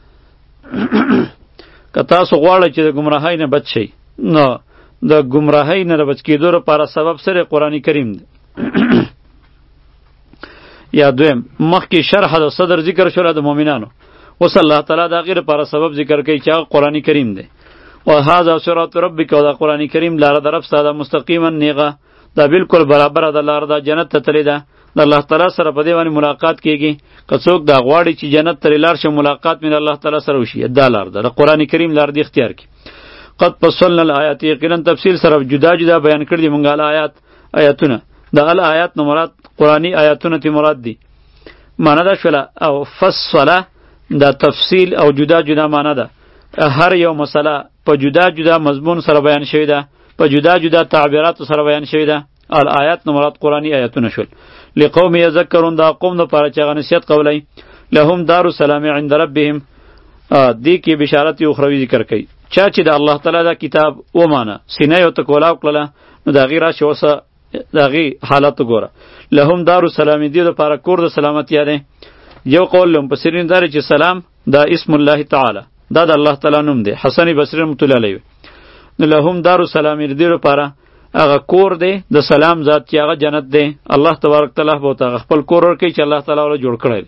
که تاسو غواړئ چې د ګمراهۍ نه بچ شئ نو د ګمراهۍ نه د بچ کېدو لپاره سبب سره قرآن کریم دی. یا دویم مخکې شرح د صدر ذکر شوله د مؤمنانو اوس الله تعالی دا غیر پر سبب ذکر کوي چې قرآن کریم دی. و هذا صراط ربک، او دا قرآن کریم لار در رب ستاسو مستقیما نیغه، دا بالکل برابر ده لار ده جنت ته تللی ده. د الله تعالی سره په دې باندې ملاقات کیږي. که څوک دا غواړي چې جنت ته لار شه ملاقات مې الله تعالی سره وشي، دا لار ده. د قرآن کریم لار دی اختیار کی. قد فصلنا الآیات، یقینا تفصیل سره جدا جدا بیان کړی دی مونږه آیات آیاتونه. دا ال آیات نو مراد قرآنی آیاتونه تی مراد دي. معنا دا شوله او فصله دا تفصیل او جدا جدا معنا ده. هر یو مسله په جدا جدا مضمون سره بیان شوی ده، په جدا جدا تعبیرات سره بیان شوی ده. ال آیات نو مراد قرآنی آیاتونه شول. لقوم یذکرون، دا قوم د پاره چې غنسیت قولی. لهم دار السلام عند ربهم، دی کې بشارت اخروی ذکر کړي. چا چې د الله تعالی دا کتاب ومانه، سینه یو تکولا وکړه، نو دا غیره شوسه دا غی حالت ګوره. لهم دار السلام، دی د پاره کور د سلامتی ده. یو قول لهم پسرین دار چې سلام دا اسم الله تعالی، دا د الله تعالی نوم دی. حسن بصری رحمت الله علیه نو لهم دار السلام دی لپاره هغه کور دی د سلام ذات چې هغه جنت دی. الله تبارک تعالی به تا خپل کور ورکړي چې الله تعالی ول جوړ کړی.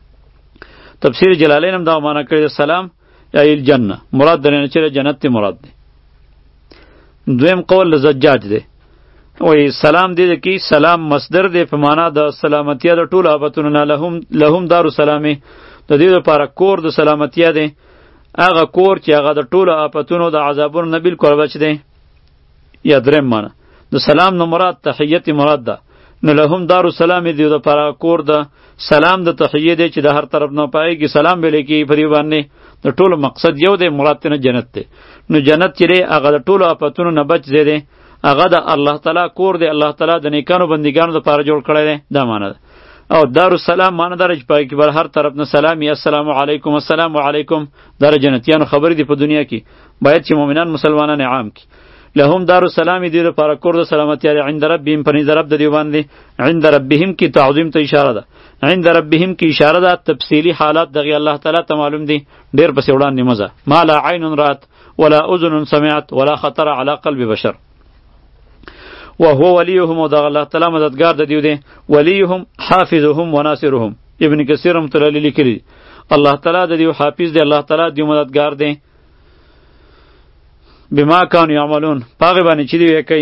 تفسیر جلالین هم دا معنا کړی سلام یا الجنه، مراد درنه چې جنت تی مراد دی. دویم قول زجاج دی، وی سلام دی کی سلام مصدر دی په معنا د سلامتی د ټول آفتونو نه. لهم لهم دار السلام د دې لپاره کور د سلامتی دی، هغه کور چې هغه د ټول آفتونو د عذابونو نه بالکل بچ دی. یا دریم معنا د سلام نو مراد تحیت مراد ده. نو لهم دار السلام دی د لپاره کور د سلام د تحیه دی چې د هر طرف نه پایږي سلام ویل کی په دی باندې. د ټولو مقصد یو دی، مراد نه جنت دی. نو جنت چې دی هغه د ټولو آفتونو نه بچ دی، هغه د الله تعالی کور دی. الله تعالی د نیکانو بندګانو لپاره جوړ کړی دی. دا معنی ده. او دار السلام معنی دار چې پای کې بر هر طرف نه سلام یا السلام علیکم السلام علیکم. در جنتیانو خبر دی په دنیا کې، باید چې مؤمنان مسلمانان عام کی. لهم دار السلام دی لپاره کور د سلامتی دی. عند ربهم، پنځ رب د دی باندې. عند ربهم کی تعظیم ته اشاره ده. عند ربهم کی اشاره ده تفصیلی حالات دغه الله تعالی ته معلوم دي. ډیر پسې وړاندې مزه ما لا عین رات ولا اذن سمعت ولا خطر على قلب بشر. وهو وليهم، او دغه الله تعالی مددگار د دیو دی. وليهم حافظهم وناصرهم. ابن کثیر رحمۃ اللہ علیہ لیکلی الله تعالی د دیو حافظ دی، الله تعالی دیو مددگار دی. بما كانوا يعملون، پاغه باندې چې دی کوي.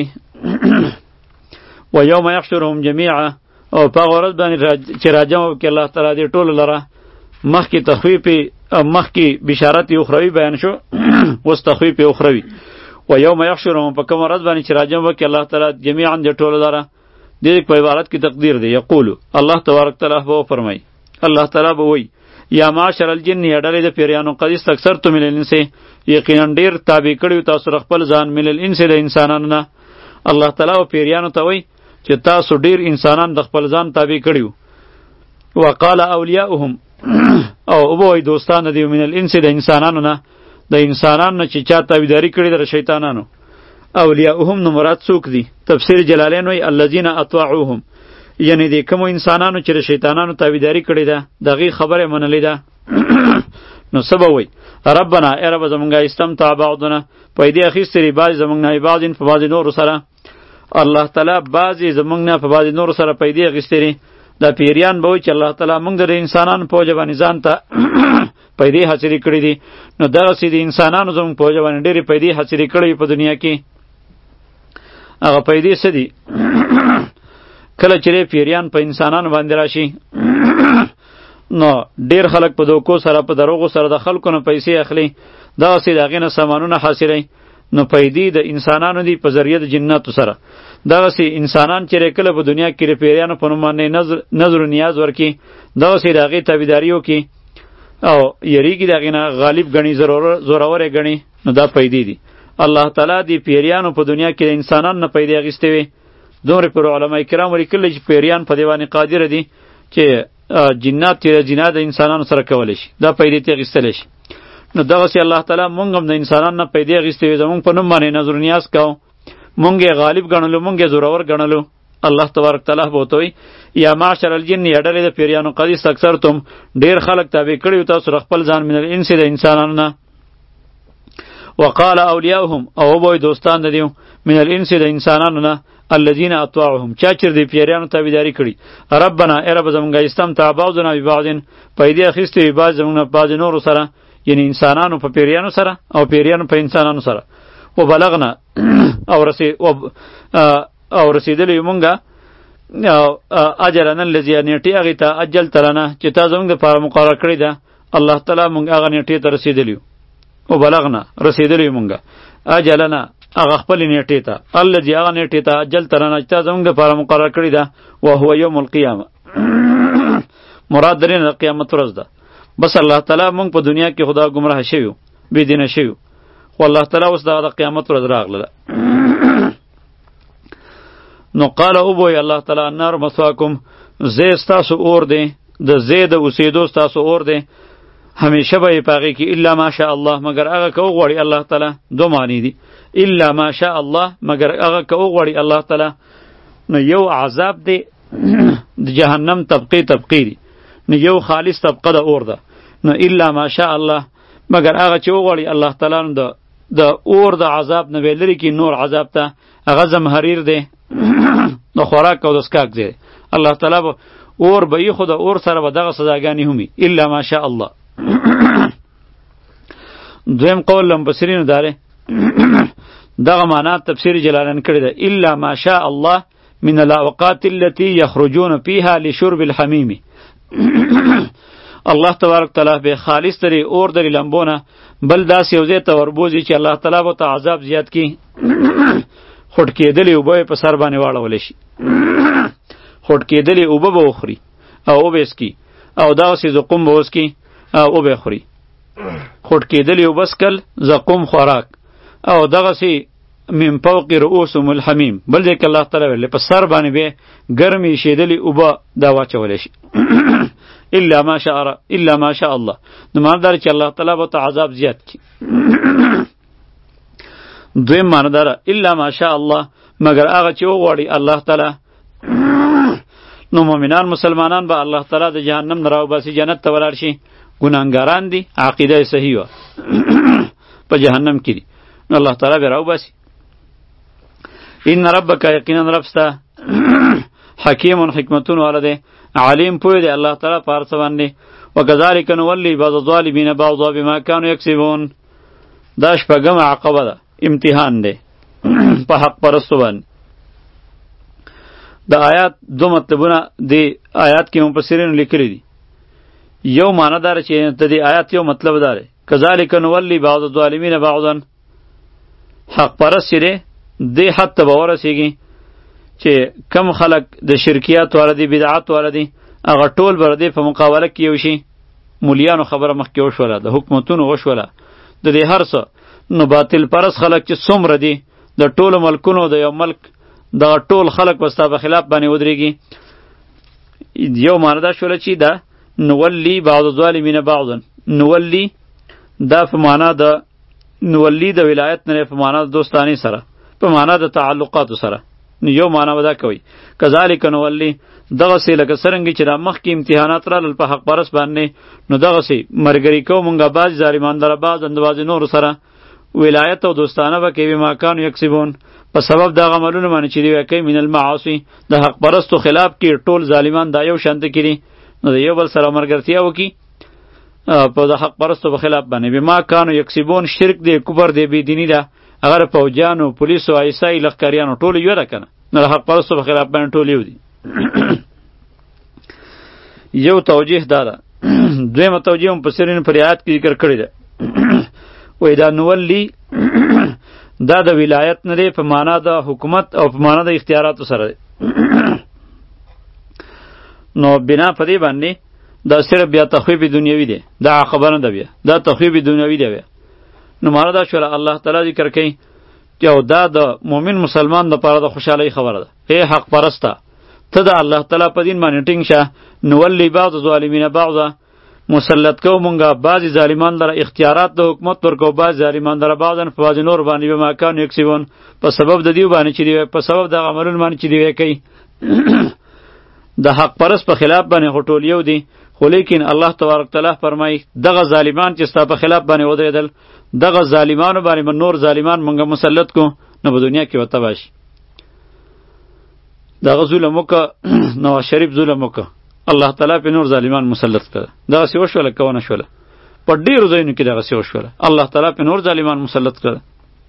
و یوم یحشرهم جميعا، او پاغه ورځ باندې چې راجم وکړي الله تعالی دی ټول لره. مخکې تخویف مخکې بشارت اخروی بیان شو، اوس تخویف اخروی. و یوم یحشرهم، په کوم ورځ باندې چې راجم وکړي الله تعالی جميعا دی ټول لره. دې په عبارت کې تقدیر دی. یقول الله تبارک تعالی به فرمای، الله تعالی به وای یا معاشر الجن، یا ډلې د پیریانو، قد استکثرتم من الانس، یقینا ډیر تابع کړیو تاسو خپل ځان من الانس د انسانانو نه. الله تعالی او پیریانو ته وای چې تاسو ډیر انسانان د خپل ځان تابع کړیو. وقال اولیاؤهم، او وای دوستان دی من الانس د انسانانو نه، د انسانانو چې چا تابعداري کړی د شیطانانو. اولیاؤهم نو مراد څوک دي؟ تفسیر جلالین وای الذین اطاعوهم، یعنی د کوم انسانانو چې شیطانانو تابعداري کړی ده دغه خبره منلې ده. نو سبا وای ربنا ای رب زمونږه استمتع بعضنا، پیدا اخیستری بعض زمونږ نه بعضین په بعض نور سره. الله تعالی بعضی زمونږ نه په بعض نور سره پیدا اخیستری. دا پیریان به وای چې الله تعالی موږ د انسانانو په ځواني ځان ته پیدا حاصلې کړې دي. نو دغه سې د انسانانو زموږ په ځواني ډېرې پیدا حاصلې کړې په دنیا کې. هغه پیدا څه دي؟ کله چې پیریان په انسانانو باندې راشي نو ډیر خلک په دوکو سره په دروغو سره د خلکو نه پیسې اخلي، دغه سې د هغې نه سامانونه حاصلوي. نو پیدې د انسانانو دي په ذریعه د جناتو سره. دغه سې انسانان چې کله په دنیا کې د پیریانو په نوم باندې نظر نظر و نیاز ورکي، دغه سې د هغې تابعداري وکړي او یریږي د هغې نه غالب ګڼي، زورور یې ګڼي. نو دا پیدې دي. الله تعالی د پیریانو په دنیا کې د انسانانو نه پیدې اخیستې وي. دومره پر علماء کرام لیکلي چې پیریان په دې باندې قادر دي چې جنات تیر جنات د انسانانو سره کولی شي، دا پیدې ته اخیستلی شي. نو دغسې الله تعالی مونږ هم د انسانانو نه پیدې اخیستې وي، زمونږ په نوم باندې نظر نیاز کوو، مونږ یې غالب ګڼلو، مونږ یې زورور ګڼلو. الله تبارک تعالی به ورته وایي یا معشر الجن، یا ډلې د پیریانو، قد استکثرتم، ډېر خلک تابع کړي تاسو خپل ځان من الانس د انسانانو نه. وقال اولیاؤهم، او به دوستان د دیو من الانس د انسانانو نه، الذين اطاعهم چا چر دی پیریانو تابعداري کړي ربنا ای رب زمونږه استمتع بعضنا ببعض پیدا اخیستی بعض زمونږه بعض نور سره یعنی انسانانو په پیریانو سره او پیریانو په انسانانو سره و بلغنا او رسید او رسیدلی مونږه اجلنا الذي نیټه هغه ته اجل تلنه چې تا زمونږ لپاره مقرر کړی ده الله تعالی مونږ هغه نیټه ته رسیدلیو او بلغنا رسیدلی مونږه اجلنا هغه خپل نیټه ته الذي هغه نیټه ته اجل تلنه چې تا زمونږ لپاره مقرر کړی ده او هو یوم القیامه مراد درین قیامت ورځ ده بس الله تعالی مونږ په دنیا کې خدا گمراه شویو بی دینه شویو خو الله تعالی اوس د قیامت ورځ راغله نو قال او بوی الله تعالی النار مسواکم زی ستاسو اور دی د زی د اوسېدو ستاسو اور دی همیشه به یې په هغې کې الا ماشاء الله مگر هغه که وغواړي الله تعالی دو معنی دي الا ماشاء الله مگر هغه که وغواړي الله تعالی نو یو عذاب دی د جهنم طبقې طبقې دي نو یو خالص طبقه د اور ده نو الا ماشاء الله مگر هغه چې وغواړي الله تعالی نو د د اور د عذاب نه به لرې کړي نور عذاب ته هغه زمهریر دی د خوراک او د څښاک دی الله تعالی به اور به یې خو د اور سره به دغه سزاګانې همي الا ماشاء الله دویم قول لمبصرینو داره دغه معنا تفسیر جلالین کړی ده الا ماشاء الله من الاوقات التي يخرجون فيها لشرب الحميم الله تبارک تعالی به خالص تری اور دری لمبونه بل داس یو ځای ته وربوزي چې الله تعالی به ته عذاب زیات کی خټ کېدلې اوبه په سر باندې واړولی شي خټ کېدلې اوبه به وخوري او اوبه اسکي او دغسې زقوم به وسکي او اوبه خوري خټ کېدلې اوبه سکل زقوم خوراک او دغسې من فوق رؤوسهم الحمیم بل ځای کې الله تعالی ویلی په سر باندې به ګرمې شېدلې اوبه دا واچولی شي الا ما شاء الا ما شاء الله نو ماندار چې الله تعالی به ته عذاب زیات کی دویم معنی داره الا ما شاء الله مگر هغه چې وغواړي الله تعالی نو مؤمنان مسلمانان به الله تعالی د جهنم نه راوباسي جنت ته ولاړ شي ګناهګاران دي عقیده صحیح وه په جهنم کې دي نو الله تعالی به راوباسي ان ربک یقینا رب ستا حکیم حکمتون والا دی علیم پوی دی الله تعالی په هر څه باندې وکذلک نولی بعض الظالمین بعضا بما کانوا یکسبون دا شپږمه عقبه ده امتحان دی په حق پرستو باندې د آیات دو مطلبونه دی آیات کې مفسرین لیکلي دي یو معنی داره چې د دې آیات یو مطلب داره کذالک نولی بعض الظالمین بعضا حق پرست چې دی دی حد ته به ورسېږي چې کم خلق د شرکیات والا دي بدعات والا دي هغه ټول به د په مقابله کې یو شي مولیانو خبره مخکې وشوله د حکومتونو وشوله د دې هر څه نو باطل پرست خلق چې څومره دي د ټولو ملکونو د یو ملک دغه ټول خلق به ستا په خلاف باندې ودرېږي یو معنی دا شوله چې دا نولی بعض الظالمین بعضا نولی دا په معنا د نولی د ولایت نه په معنا د دوستانی سره په معنا د تعلقاتو سره نو یو معنا ودا کوي کذالک نولی دغه سي لکه څرنګه چې را مخکې امتحانات رالل په حق پرست باندې نو دغه سي مرګري کو مونږه باز ظالمان در باز اندواز نور سره ولایت او دوستانه به کوي ماکان یکسبون په سبب د عملونو باندې چې دی کوي من المعاصی د حق پرستو خلاف کې ټول ظالمان دا یو شانت کړي نو یو بل سره مرګرتیا وکي په د حق پرستو په خلاف باندې به ماکان یکسبون شرک دی کفر دی بی دینی ده اگر فوجانو پولیسو ایسای لخکریانو ټول یو ده کنه نو حق پرستو په خلاف باندې ټول یو دي یو توجیه دا ده دویمه توجیه هم په سرین پر آیات کې ذکر کړی ده وای دا نولی دا د ولایت نه دی په معنا د حکومت او په معنا د اختیاراتو سره دی نو بنا په دې باندې دا صرف بیا تخویب دنیوي دی دا خبره ده بیا دا تخویب دنیوي دی بیا نو مانا دا شوله الله تعالی ذکر کوي چې دا د مؤمن مسلمان لپاره د خوشحالۍ خبره ده ای حق پرسته ته د الله تعالی په دین باندې ټینګ شه نولی بعض ظالمین بعضا مسلط کو مونږه بعضی ظالمان لره اختیارات د حکومت ورکو بعض ظالمان لره بعضن په بعض نور باندې به ماکان یکسبون په سبب د دیو باندې چې دی په سبب د عملونو باندې چې دی کوي د حق پرست په خلاف باندې هټول یو دی خو لیکن الله تبارک تعالی فرمای دغه ظالمان چې ستا په خلاف باندې ودرېدل دغه ظالمانو باندې من نور ظالمان مونږه مسلط کو نو په دنیا کې وته باشي دغه ظلم وکړه نواز شریف ظلم وکړه الله تعالی په نور ظالمان مسلط کړه دغسې وشوله که ونه شوله په ډېرو ځایونو کې دغسې وشوله الله تعالی په نور ظالمان مسلط کړه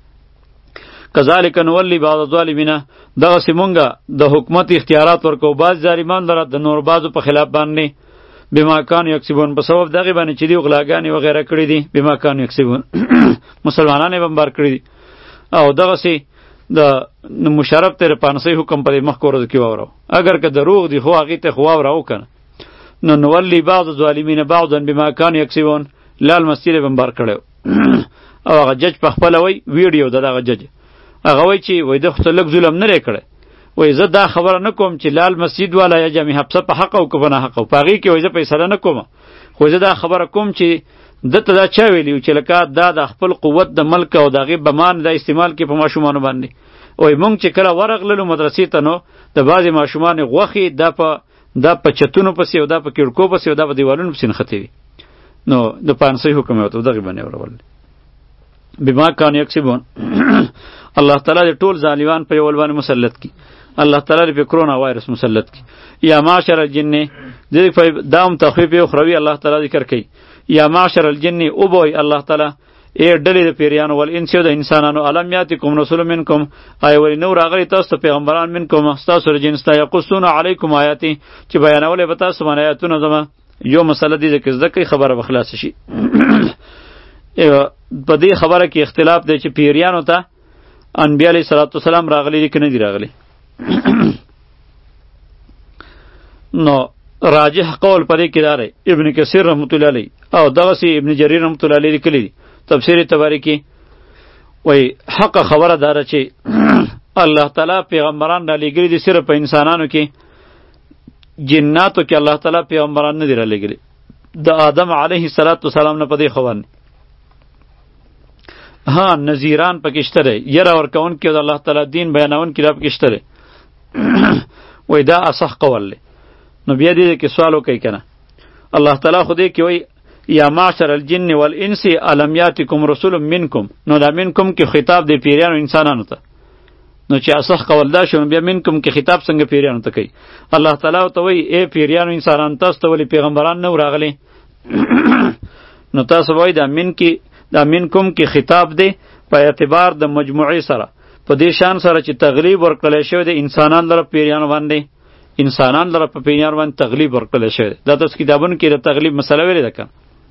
کذالک نولی بعض الظالمین دغسې مونږه د حکومت اختیارات ورکو بعض ظالمان لره د نور بعضو په خلاف باندې بما کانوا یکسبون په سبب دغې باندې چې دوی غلاګانې وغیره کړي دي بما کانوا یکسبون مسلمانان یې بمبار کړي دي او دغسې د مشرف تیر پانسی حکم په مخکې ورځو کې واورو اگر که دروغ دي خو هغې ته خو واوره کنه نو نولی بعض الظالمین بعضا بما کانوا یکسبون لال مسجد یې بمبار کړی او هغه جج په خپله وی ویډیو د دغه جج هغه وایي چې وایي ده خو ته لږ ظلم نه دی کړی وایي زه دا خبره نه کوم چې لال مسجد والا یا جامع حبسه په حق او که په ناحقه په هغې کې وایي زه فیصله نه کوم خو زه دا خبره کوم چې دته دا چا ویلي چې لکه دا د خپل قوت د ملک او د هغې بمان دا استعمال کې په ماشومانو باندې وایي مونږ چې کله ورغللو مدرسې ته نو د بعضې ماشومانې غوښې دا په دا په چتونو پسې او دا په کړکو پسې او دا په دیوالونو پسې نښتې وي نو د پانسۍ حکم یې ورته دغې باندې ورول بما کانوا یکسبون الله تعالی د ټول ظالمان په یو باندې مسلط کی الله تعالی په کرونا وایرس مسلط کی یا معاشر الجن دې په دام تخفیف اخروی الله تعالی ذکر کوي یا معاشر الجن او بوي الله تعالی ای ډلې د پیریانو ول انسیو د انسانانو علم یاتکم رسول منکم ای ولی نو راغلی تاسو پیغمبران منکم تاسو رجن استا یقصون علیکم آیاتی چې بیانول به تاسو باندې آیاتونه زما یو مسله دې چې ځکه خبره بخلاص شي په دې خبره کې اختلاف دی چې پیریانو ته انبیاء علیه الصلاۃ والسلام راغلی دي که نه دي راغلی نو راجح قول په دې کې دا دی ابن کثیر رحمت الله علیه او دغسې ابن جریر رحمت الله علیه لیکلی دي تفسیر تبری کې وایي حق خبره دا ده چې الله تعالی پیغمبران رالیږلي دي صرف په انسانانو کې جناتو کې الله تعالی پیغمبران نه دي رالیږلي د آدم علیه السلام نه په دې خبر نه ها نذیران پکې شته دی یره ورکون کې د الله تعالی دین بیانون کې دا پکې شته دی وایي دا اصح قول دی نو بیا دې کې سوال وکړئ که نه الله تعالی خو دې کې وایي یا معشر الجن والانس الم یاتکم رسول منکم نو دا منکم کې خطاب دی پیریانو انسانانو ته نو چې اصح قول دا شو بیا منکم کې خطاب څنګه پیریانو ته کوي الله تعالی ته وایي ای پیریانو انسانانو تاسو ته ولې پیغمبران نه راغلي نو تاسو وایي دا من کې دا منکم کې خطاب دی په اعتبار د مجموعې سره په دې شان سره چې تغلیب ورکړلی شوی دی انسانان لره پیریانو باندې انسانان لره په پیریانو باندې تغلیب ورکړلی شوی دی دا تاسو کتابونو کې د تغلیب مسله ویلې ده که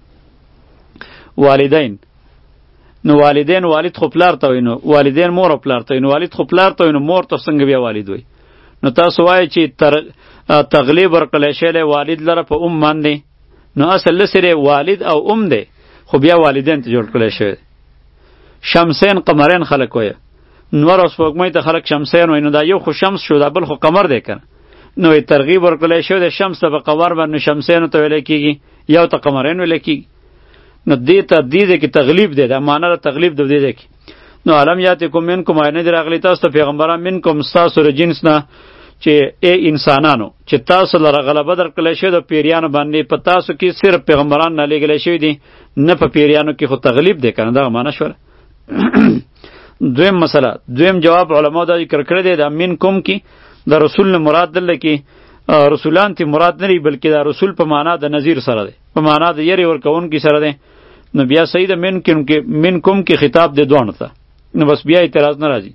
والدین نو والدین والد خو پلار ته وایي نو والدین مور او پلار ته وایي نو والد خو پلار ته وایي نو مور ته څنګه بیا والد وایي نو تاسو وایئ چې تغلیب ورکړلی شوی دی والد لره په ام باندې نو اصل لسرې والد او ام دی خو بیا والدین ته جوړ کړی شوی شمسین قمرین خلک وایه نور او سپوږمۍ ته خلک شمسین وایي نو دا یو خو شمس شو دا بل خو قمر دی که نو ترغیب ورکړی شوی دی شمس ته په قمر باندې شمسینو ته ویلی کېږي یو ته قمرین ویلی کېږي نو دې ته دې دی کې تغلیب دی دا معنا د تغلیب د دې دی کې نو علم یاتکم منکم آی نه دي راغلي تاسو ته پیغمبران منکم ستاسو له جنس نه چې ای انسانانو چې تاسو لره غلبه درکړلی شوې د پیریانو باندې په تاسو کې صرف پیغمبران نه لېږلی شوي دي نه په پیریانو کې خو تغلیب دی که نه دغه معنا شوله دویم مسله دویم جواب علماء دا ذکر کړی دی دا منکم کې د رسول نه مراد دلته کې رسولان تی مراد نه دی بلکې دا رسول په معنا د نظیر سره دی په معنا د یری ورکوونکي سره دی نو بیا صحیح ده منکم کې منکم کې خطاب دی دوانو ته نو بس بیا اعتراض نه راځي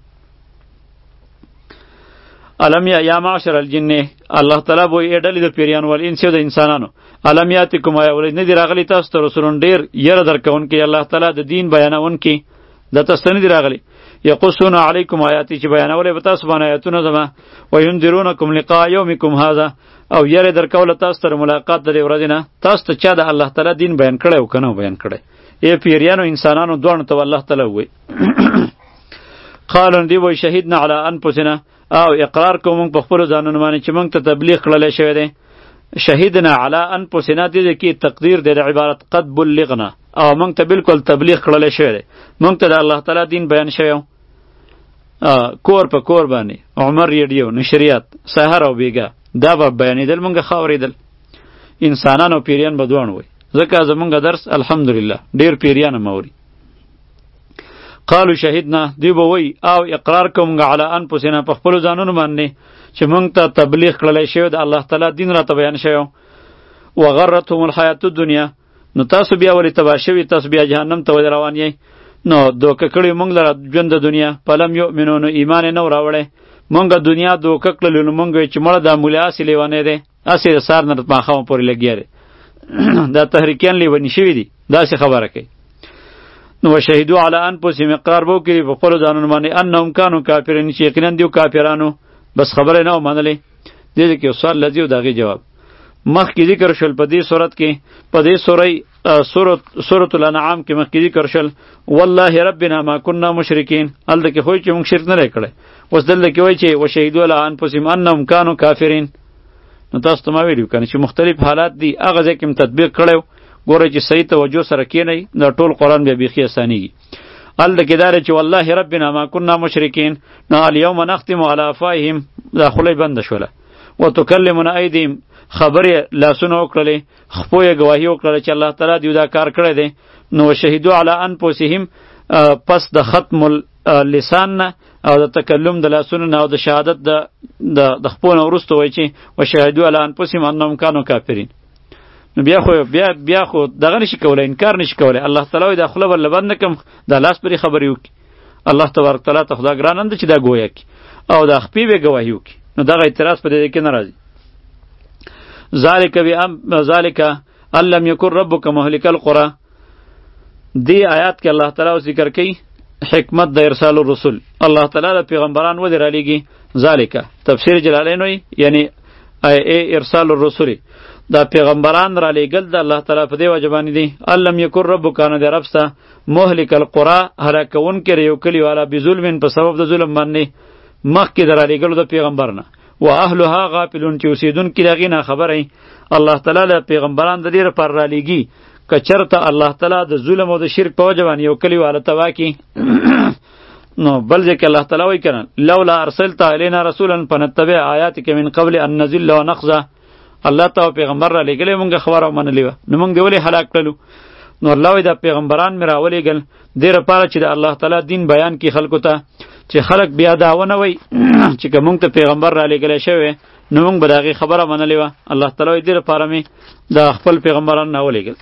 علم یا یا معاشر الجن الله تعالی بو یې ډلې د پیریانو ول انسیو د انسانانو علم یاتکم آیا ولې نه دی راغلی تاسو ته رسولون ډیر یره درکوونکي الله تعالی د دین بیانونکي د تاسو نه دی راغلی یقصون علیکم آیاتی چې بیانولې به تاسو باندې آیاتونه زما وینذرونکم لقاء یومکم هذا او یره درکول تاسو سره ملاقات د دې ورځې نه تاسو ته چا د الله تعالی دین بیان کړی او کنه بیان کړی ای پیریانو انسانانو دوه ته الله تعالی وای قالن دی وای شهیدنا علی انفسنا او اقرار کوم په خپل ځانونو باندې چې موږ ته تبلیغ کړل شوی دی شهیدنا علی انفسنا دې کې تقدیر د عبارت قد بلغنا او موږ ته بالکل تبلیغ کړل شوی دی موږ ته د الله تعالی دین بیان شوی کور په کور باندې عمر ریډیو نشریات سحر او بیګا دا به بیانېدل موږ خاورېدل انسانان او پیریان به دوان وای ځکه زمونږ درس الحمدلله ډیر پیریان موري قالو شهیدنا دی به وی او اقرار کوم علی انفسنا په خپل ځانونو باندې چې مونږ ته تبلیغ کړلی شوی د الله تعالی دین راته بیان شوی وغرتهم الحیات الدنیا نو تاسو بیا ولې تباه شوي تاسو بیا جهنم ته ولې روان یئ نو دوکه کړي مونږ لره ژوند د دنیا فلم یؤمنو نو ایمان یې نه راوړی مونږ دنیا دوکه کړلې نو مونږ وایو چې مړه دا مولی هسې لیونی دی هسې د سهار نه تر ماښامه پورې لګیا دی دا تحریکیان لیوني شوي دي داسې خبره کوي نو وشهدو علی انفسهم اقرار به وکړي په خپلو ځانونو باندې انهم کانو کافرین چې یقینا دیو کافرانو بس خبره نه ومنلې دې کې یو سوال لذي او د هغې جواب مخکې ذکر شول په دې صورت کې په دې سورې سورة الانعام کې مخکې ذکر شول والله ربنا ما كنا مشرکین هلته کې خو چې موږ شرک نه دی کړی اوس دلته کې وایي چې وشهدو علی انفسهم انهم کانو کافرین نو تاسو ته ما ویلي کنه چې مختلف حالات دي هغه ځای کې م تطبیق کړی ګوره چې صحیح توجه سره کینئ دا ټول قرآن بیا بیخي اسانیږي هلته کې دا دی چې والله ربنا ما كنا مشرکین نو الیوم نختم علی افواههم دا خوله بنده شوله وتکلمنا ایدیهم خبرې لاسونه وکړلې خپو یې ګواهي وکړله چې الله تعالی دیو دا کار کړی دی نو شهیدو علی انفسهم پس د ختم اللسان نه او د تکلم د لاسونو نه او د شهادت د خپو نه وروسته وایي چې وشهیدو علی انفسهم انهم کانوا کافرین نو بیا خو بیا بیا خو دغه نشي کولی انکار نشي کولی الله تعالی وایي دا خوله به له بند نه کړم دا لاس پرې خبرې وکړي الله تبارک تعالی ته خو دا ګران نه ده چې دا ګویه کړي او دا خپې به ګواهي وکړي نو دغه اعتراض په دې کې نه راځي ذالک بام ذالک ان لم یکن ربک مهلک القرى دی آیات کې الله تعالی ذکر کوي حکمت د ارسال الرسل الله تعالی د پیغمبران و در علیږي ذالک تفسیر جلالین وی یعنی ای ارسال الرسل دا پیغمبران را لېږل د الله تعالی په دې وجه باندې دي ان لم یکن ربک نه د رب ستا مهلک القرى هلاکونکي یو کلي والا بظلم په سبب د ظلم باندې مخکې در علیږلو د پیغمبر نه و اهلها غافلون چې اوسیدونکي د هغې نه خبره الله تعالی له پیغمبران د دې لپاره رالیږي که چېرته الله تعالی د ظلم او د شرک په وجه باندې یو کلي والا تباه کړي نو بل ځای کې الله تعالی وایي که نه لولا ارسلت الینا رسولا فنتبع آیاتک من قبل ان نذل ونخزه الله ته پیغمبر را لېږلی مونږ خبره ومنلې وه نو مونږ دې ولې هلاک کړلو نو الله وایي دا پیغمبران مې راولېږل دې لپاره چې د الله تعالی دین بیان کړي خلکو ته چې خلک بیا دا ونه وایي چې که مونږ ته پیغمبر را لېږلی شوی نو مونږ به د هغې خبره منلې وه الله تعالی وایي دې لپاره مې د خپل پیغمبران راولېږل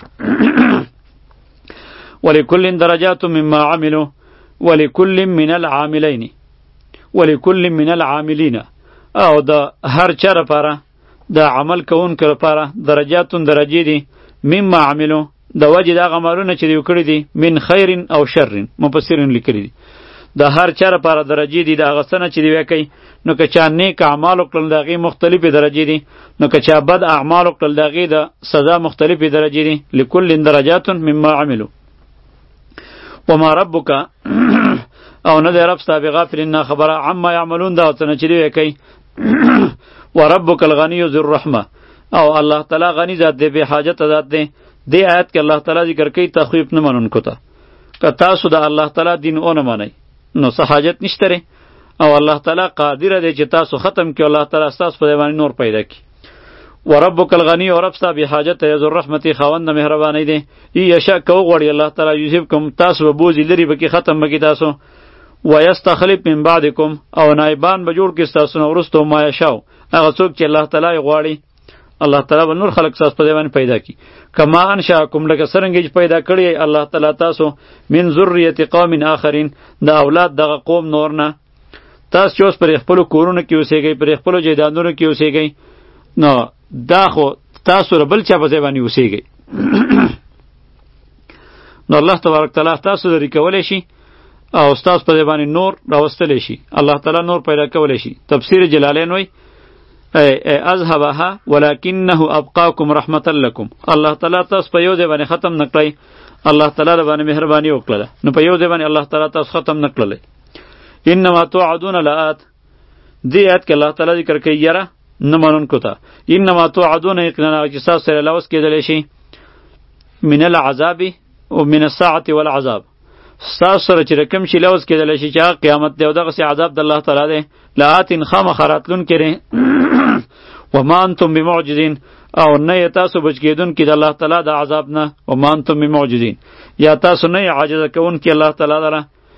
ولکل درجات مما عملوا ولکل من العاملین ولکل من العاملین او د هر چا لپاره د عمل کوونکو لپاره درجاتون درجې دي مما عملو د وجې د هغه عملونه چې دوی کړي دي من خیر او شر مفسرین لیکلي دي د هر چا لپاره درجې دي د هغه څه نه چې دوی کوي نو که چا نیک اعمال وکړل د هغې مختلفې درجې دي نو که چا بد اعمال وکړل د هغې د سزا مختلفې درجې دي لکل درجات مما عملو وما ربک او نه دی رب ستا بغافل نه خبره عما یعملون دا څه نه چې دوی کوي وربک الغنی ذو الرحمه او الله تعالی غنی ذات دی به حاجت ذات دی دی آیت کې الله تعالی ذکر کوي تخویف نه منونکو ته که تاسو د الله تعالی دین اونه منئ نو څه حاجت نشته او الله تعالی قادر دی چې تاسو ختم کړي الله تعالی تاسو په باندې نور پیدا کړي وربک الغنی او رب ستا به حاجت ذو الرحمت خوند مهربانی دی یشا کو غوړي الله تعالی یوسف کوم تاسو به بوزي لري به کې ختم بکی تاسو ويستخلف من بعدکم او نایبان به جوړ کې تاسو نو ورستو ما یشاو هغه څوک چې الله تعالی غواړي الله تعالی به نور خلق تاسو په باندې پیدا کی کما انشاکم لکه څنګه چې پیدا کړی الله تعالی تاسو من ذریه قوم آخرین د اولاد دغه قوم نور نه تاسو چې اوس پر خپل کورونو کې اوسېږئ پر خپل جیدانونو کې اوسېږئ نو دا خو تاسو ربل چا په باندې اوسېږئ نو الله تبارک تعالی تاسو لري کولی شي او استاد په باندې نور راوستلی شي الله تعالی نور پیدا کولی شي تفسیر جلالین وایي اذهبها ولكنه ابقاكم رحمه لكم الله تعالی تاسو په یو ځای باندې ختم نکړی الله تعالی باندې مهرباني وکړه نو په یو ځای باندې الله تعالی تاسو ختم نکړل انما توعدون لآت دی آیت کې الله تعالی ذکر کوي یاره نه منونکو ته انما توعدون یقینا چې تاسو سره لوس کېدلی شي من العذاب او من الساعه والعذاب ستاسو سره چې رقم شي لوز کېدلی شي چې قیامت دی او دغسې عذاب د الله تعالی دی لآتین خامخا راتلونکی دی وما انتم بمعجزین او نه یې تاسو بچ کېدونکي د الله تعالی د عذاب نه وما انتم بمعجزین یا تاسو نه یې عاجزه کوونکي الله تعالی لره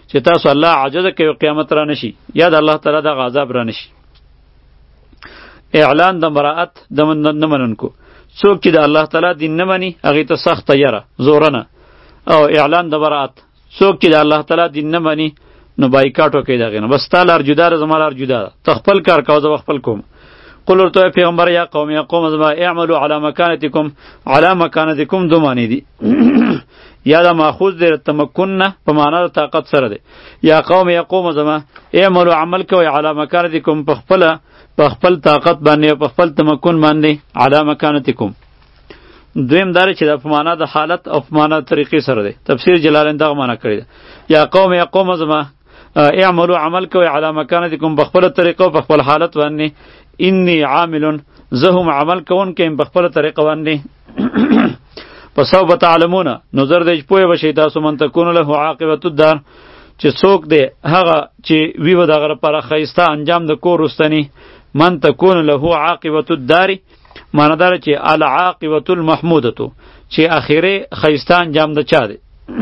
چې تاسو الله عجز کوي قیامت را نشي یا د الله تعالی د عذاب را نشي. اعلان د براءت د نه منونکو، څوک چې د الله تعالی دین نه مني هغې ته سخته یره زورنه. او اعلان د براءت څوک چې د الله تعالی دین نه مني نو بایکاټ وکړي د هغې نه، بس ستا لار جدا ده زما لار جدا ده، ته خپل کار کوه زه به خپل کوم. قل ورته پیغمبر یا قوم یا قوم زما اعملوا علی مکانتکم، علی مکانتکم دو معنی دي یا دا ماخوذ دی تمکن نه په معنا د طاقت سره دی. یا قوم یا قوم زما اعملوا عمل کوئ علی مکانتکم په خپله په خپل طاقت باندې او په خپل تمکن باندې علی مکانتکم. دویم دا چې دا په معنا د حالت او په معنا د طریقې سره دی. تفسیر جلالین دغه معنا کړی دی. یا قوم یا قوم زما اعملوا عمل کوئ علی مکانتکم په خپله طریقه او په خپل حالت باندې انی عامل زه هم عمل کوونکی یم په خپله طریقه باندې. فسوف تعلمون نو زر دی چې پوهه بشئ تاسو من تکون له عاقبة الدار چې څوک دی هغه چې وي به د هغه لپاره ښایسته انجام د کور وروستني. من تکون له عاقبة الدار معنی داره چې العاقبة المحمودة چې اخیری ښایسته انجام د چا دی.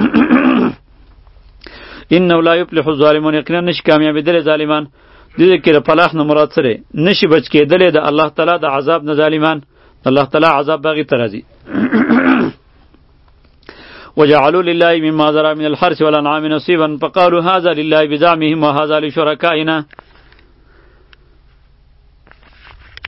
انه لا یفلح الظالمون یقینا نشي کامیابېدلی ظالمان. دې کې د فلاح نه مراد څه دی؟ نشي بچ کېدلی د الله تعالی د عذاب نه ظالمان. الله تعالی عذاب باغی ته راځي. وجعلوا لله مما ذرى من الحرث والانعام نصيبا فقالوا هذا لله بزعمهم وهذا لشركائنا